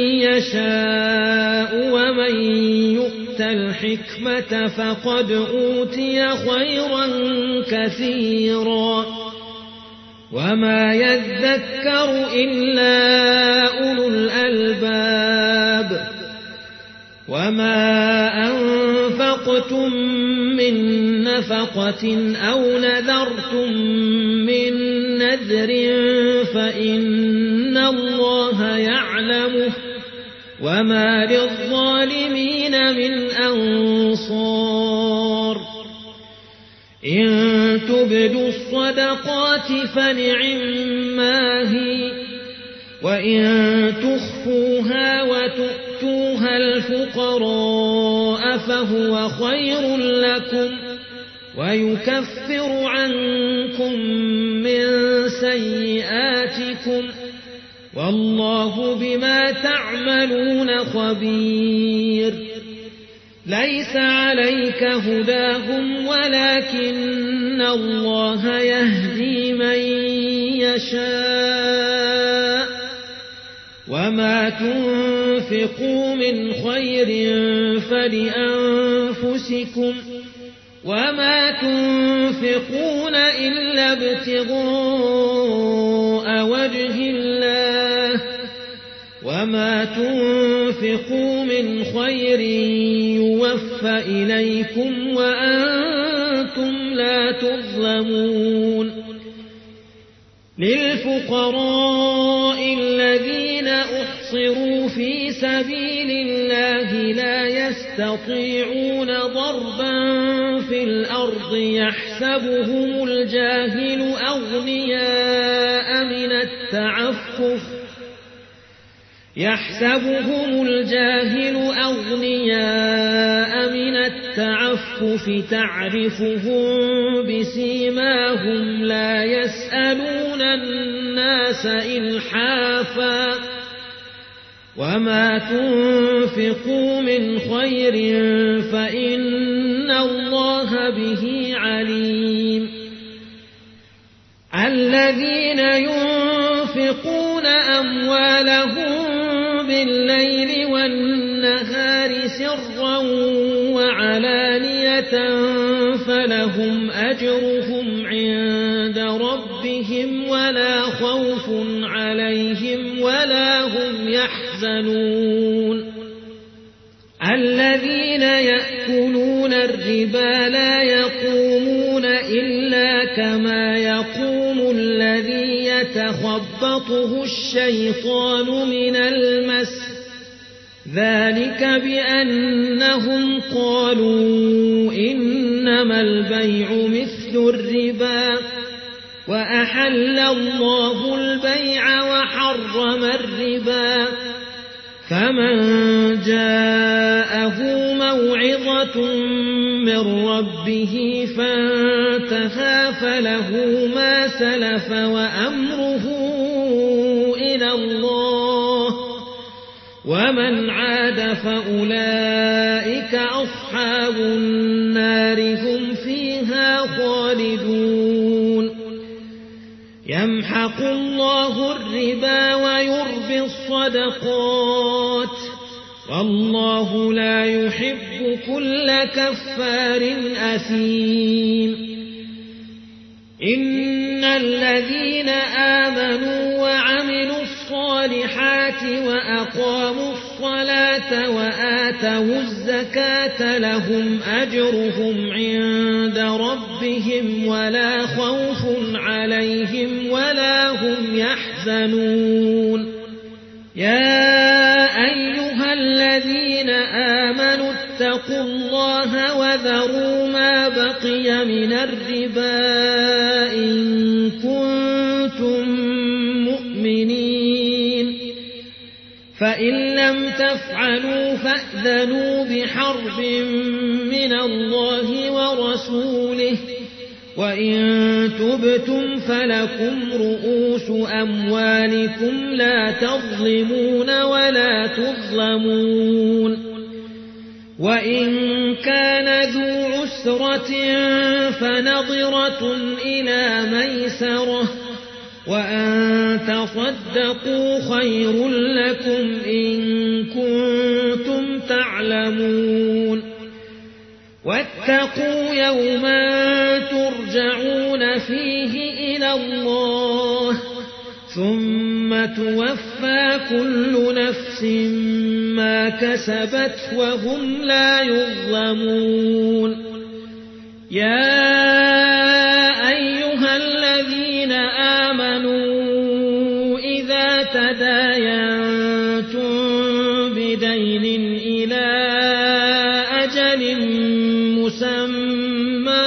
يشاء ومن يؤت الحكمة فقد أوتي خيرا كثيرا وما يذكر إلا أولو الألباب وما أنفقتم من نفقة أو نذرتم من نذر فإن الله يعلمه وما للظالمين من أنصار إن تبدوا الصدقات فنعما هي وإن تخفوها وتؤتوها الفقراء فهو خير لكم ويكفر عنكم من سيئاتكم والله بما تعملون خبير ليس عليك هداهم ولكن الله يهدي من يشاء وما تنفقوا من خير فلأنفسكم وما تنفقون إلا ابتغاء وجه الله وما تنفقوا من خير يوفى إليكم وأنتم لا تظلمون للفقراء الذين أحصروا في سبيل الله لا يستطيعون ضربا في الأرض يحسبهم الجاهل أغنياء من التعفف يحسبهم الجاهل أغنياء من التعفف تعرفهم بسيماهم لا يسألون الناس إلحافا وما تنفقوا من خير فإن الله به عليم الذين ينفقون أموالهم بالليل والنهار سرا وعلانية فلهم أجرهم عند ربهم ولا خوف عليهم ولا هم يحزنون الذين يأكلون الربا لا يقومون إلا كما يقوم الذي يتخبطه الشيطان من المس ذلك بأنهم قالوا إنما البيع مثل الربا وأحل الله البيع وحرم الربا فمن جاءه موعظة من ربه فانتهى فله ما سلف وأمره إلى الله ومن عاد فأولئك أصحاب النار هم فيها خالدون يمحق الله الربا ويربي الصدقات والله لا يحب كل كفار أثيم إن الذين آمنوا وعملوا الصالحات وأقاموا الصلاة وآتوا الزكاة لهم أجرهم عند ربهم ولا خوف عليهم ولا هم يحزنون يا أيها الذين آمنوا اتقوا الله وذروا ما بقي من الربا إن كنتم مؤمنين فإن لم تفعلوا فأذنوا بحرب من الله ورسوله وإن تبتم فلكم رؤوس أموالكم لا تظلمون ولا تظلمون وإن كان ذو عسرة فنظرة إلى ميسرة وأن تصدقوا خير لكم إن كنتم تعلمون واتقوا يوما ترجعون فيه إلى الله ثم توفى كل نفس ما كسبت وهم لا يظلمون يا أيها الذين آمنوا إذا تداينتم بدين إلى أجل مسمى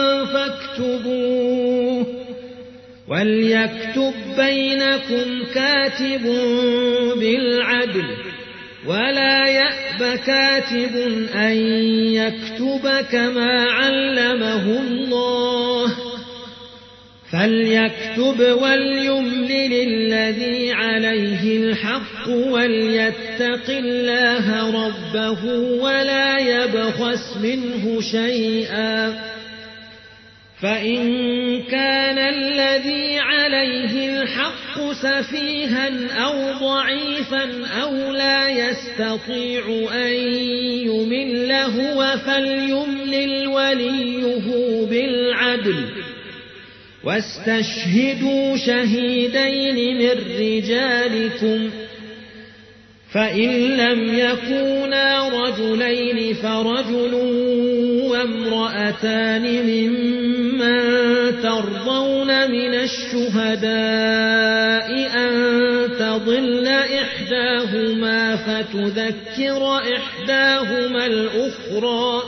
فاكتبوه وليكتب بينكم كاتب بالعدل ولا يأب كاتب أن يكتب كما علمه الله فليكتب وليملل الذي عليه الحق وليتق الله ربه ولا يبخس منه شيئا فإن كان الذي عليه الحق سفيها أو ضعيفا أو لا يستطيع أن يمل هو فليملل وليه بالعدل واستشهدوا شهيدين من رجالكم فإن لم يكونا رجلين فرجل وامرأتان ممن ترضون من الشهداء أن تضل إحداهما فتذكر إحداهما الأخرى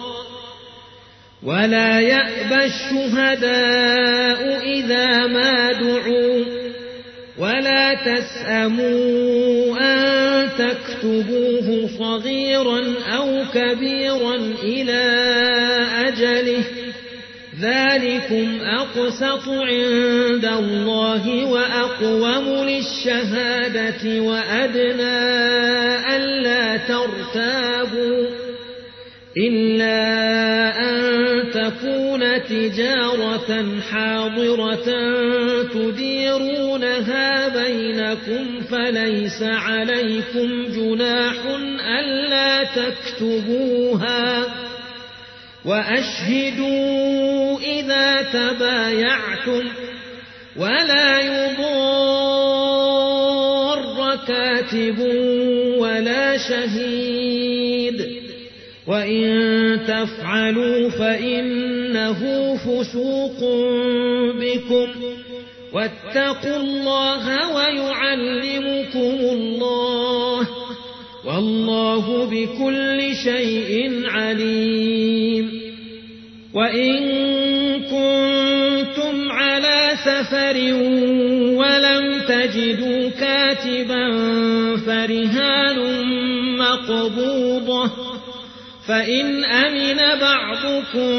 ولا يأبى الشهداء إذا ما دعوا ولا تسأموا أن تكتبوه صغيرا أو كبيرا إلى أجله ذلكم أقسط عند الله وأقوم للشهادة وأدنى ألا ترتابوا إلا أن تكون تجارة حاضرة تديرونها بينكم فليس عليكم جناح ألا تكتبوها وأشهدوا إذا تبايعتم ولا يضار كاتب ولا شهيد وإن تفعلوا فإنه فسوق بكم واتقوا الله ويعلمكم الله والله بكل شيء عليم وإن كنتم على سفر ولم تجدوا كاتبا فرهان مقبوضة فإن أمن بعضكم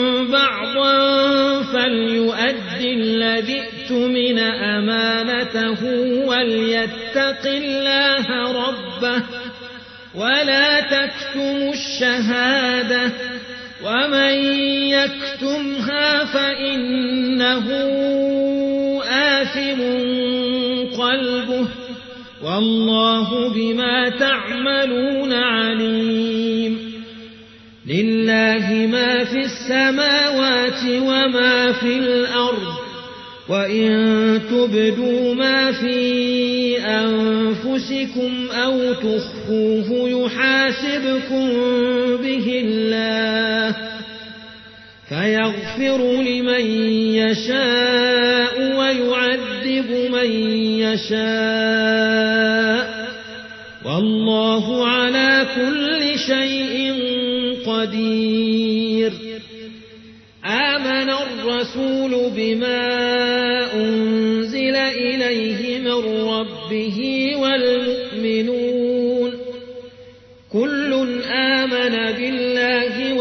بعضا فليؤدي الذي اؤتمن أمانته وليتق الله ربه ولا تكتموا الشهادة ومن يكتمها فإنه آثم قلبه والله بما تعملون عليم لله ما في السماوات وما في الأرض وإن تبدوا ما في أنفسكم أو تخفوه يحاسبكم به الله فيغفر لمن يشاء ويعذب من يشاء والله على كل شيء قدير آمن الرسول بما أنزل إليه من ربه والمؤمنون كل آمن بالله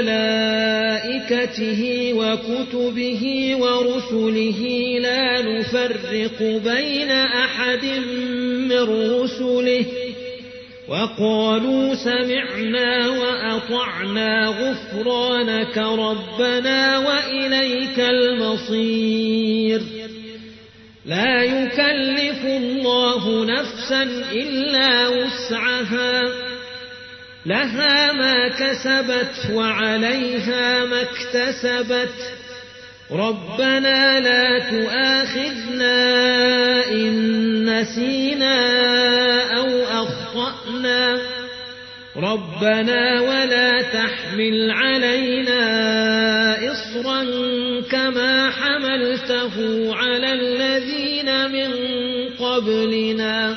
وملائكته وكتبه ورسله لا نفرق بين أحد من رسله وقالوا سمعنا وأطعنا غفرانك ربنا وإليك المصير لا يكلف الله نفسا إلا وسعها لها ما كسبت وعليها ما اكتسبت ربنا لا تؤاخذنا إن نسينا أو أخطأنا ربنا ولا تحمل علينا إصرا كما حملته على الذين من قبلنا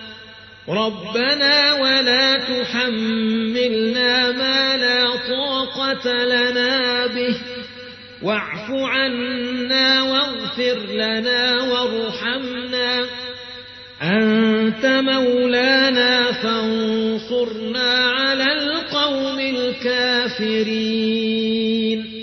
ربنا ولا تحملنا ما لا طاقة لنا به واعف عنا واغفر لنا وارحمنا أنت مولانا فانصرنا على القوم الكافرين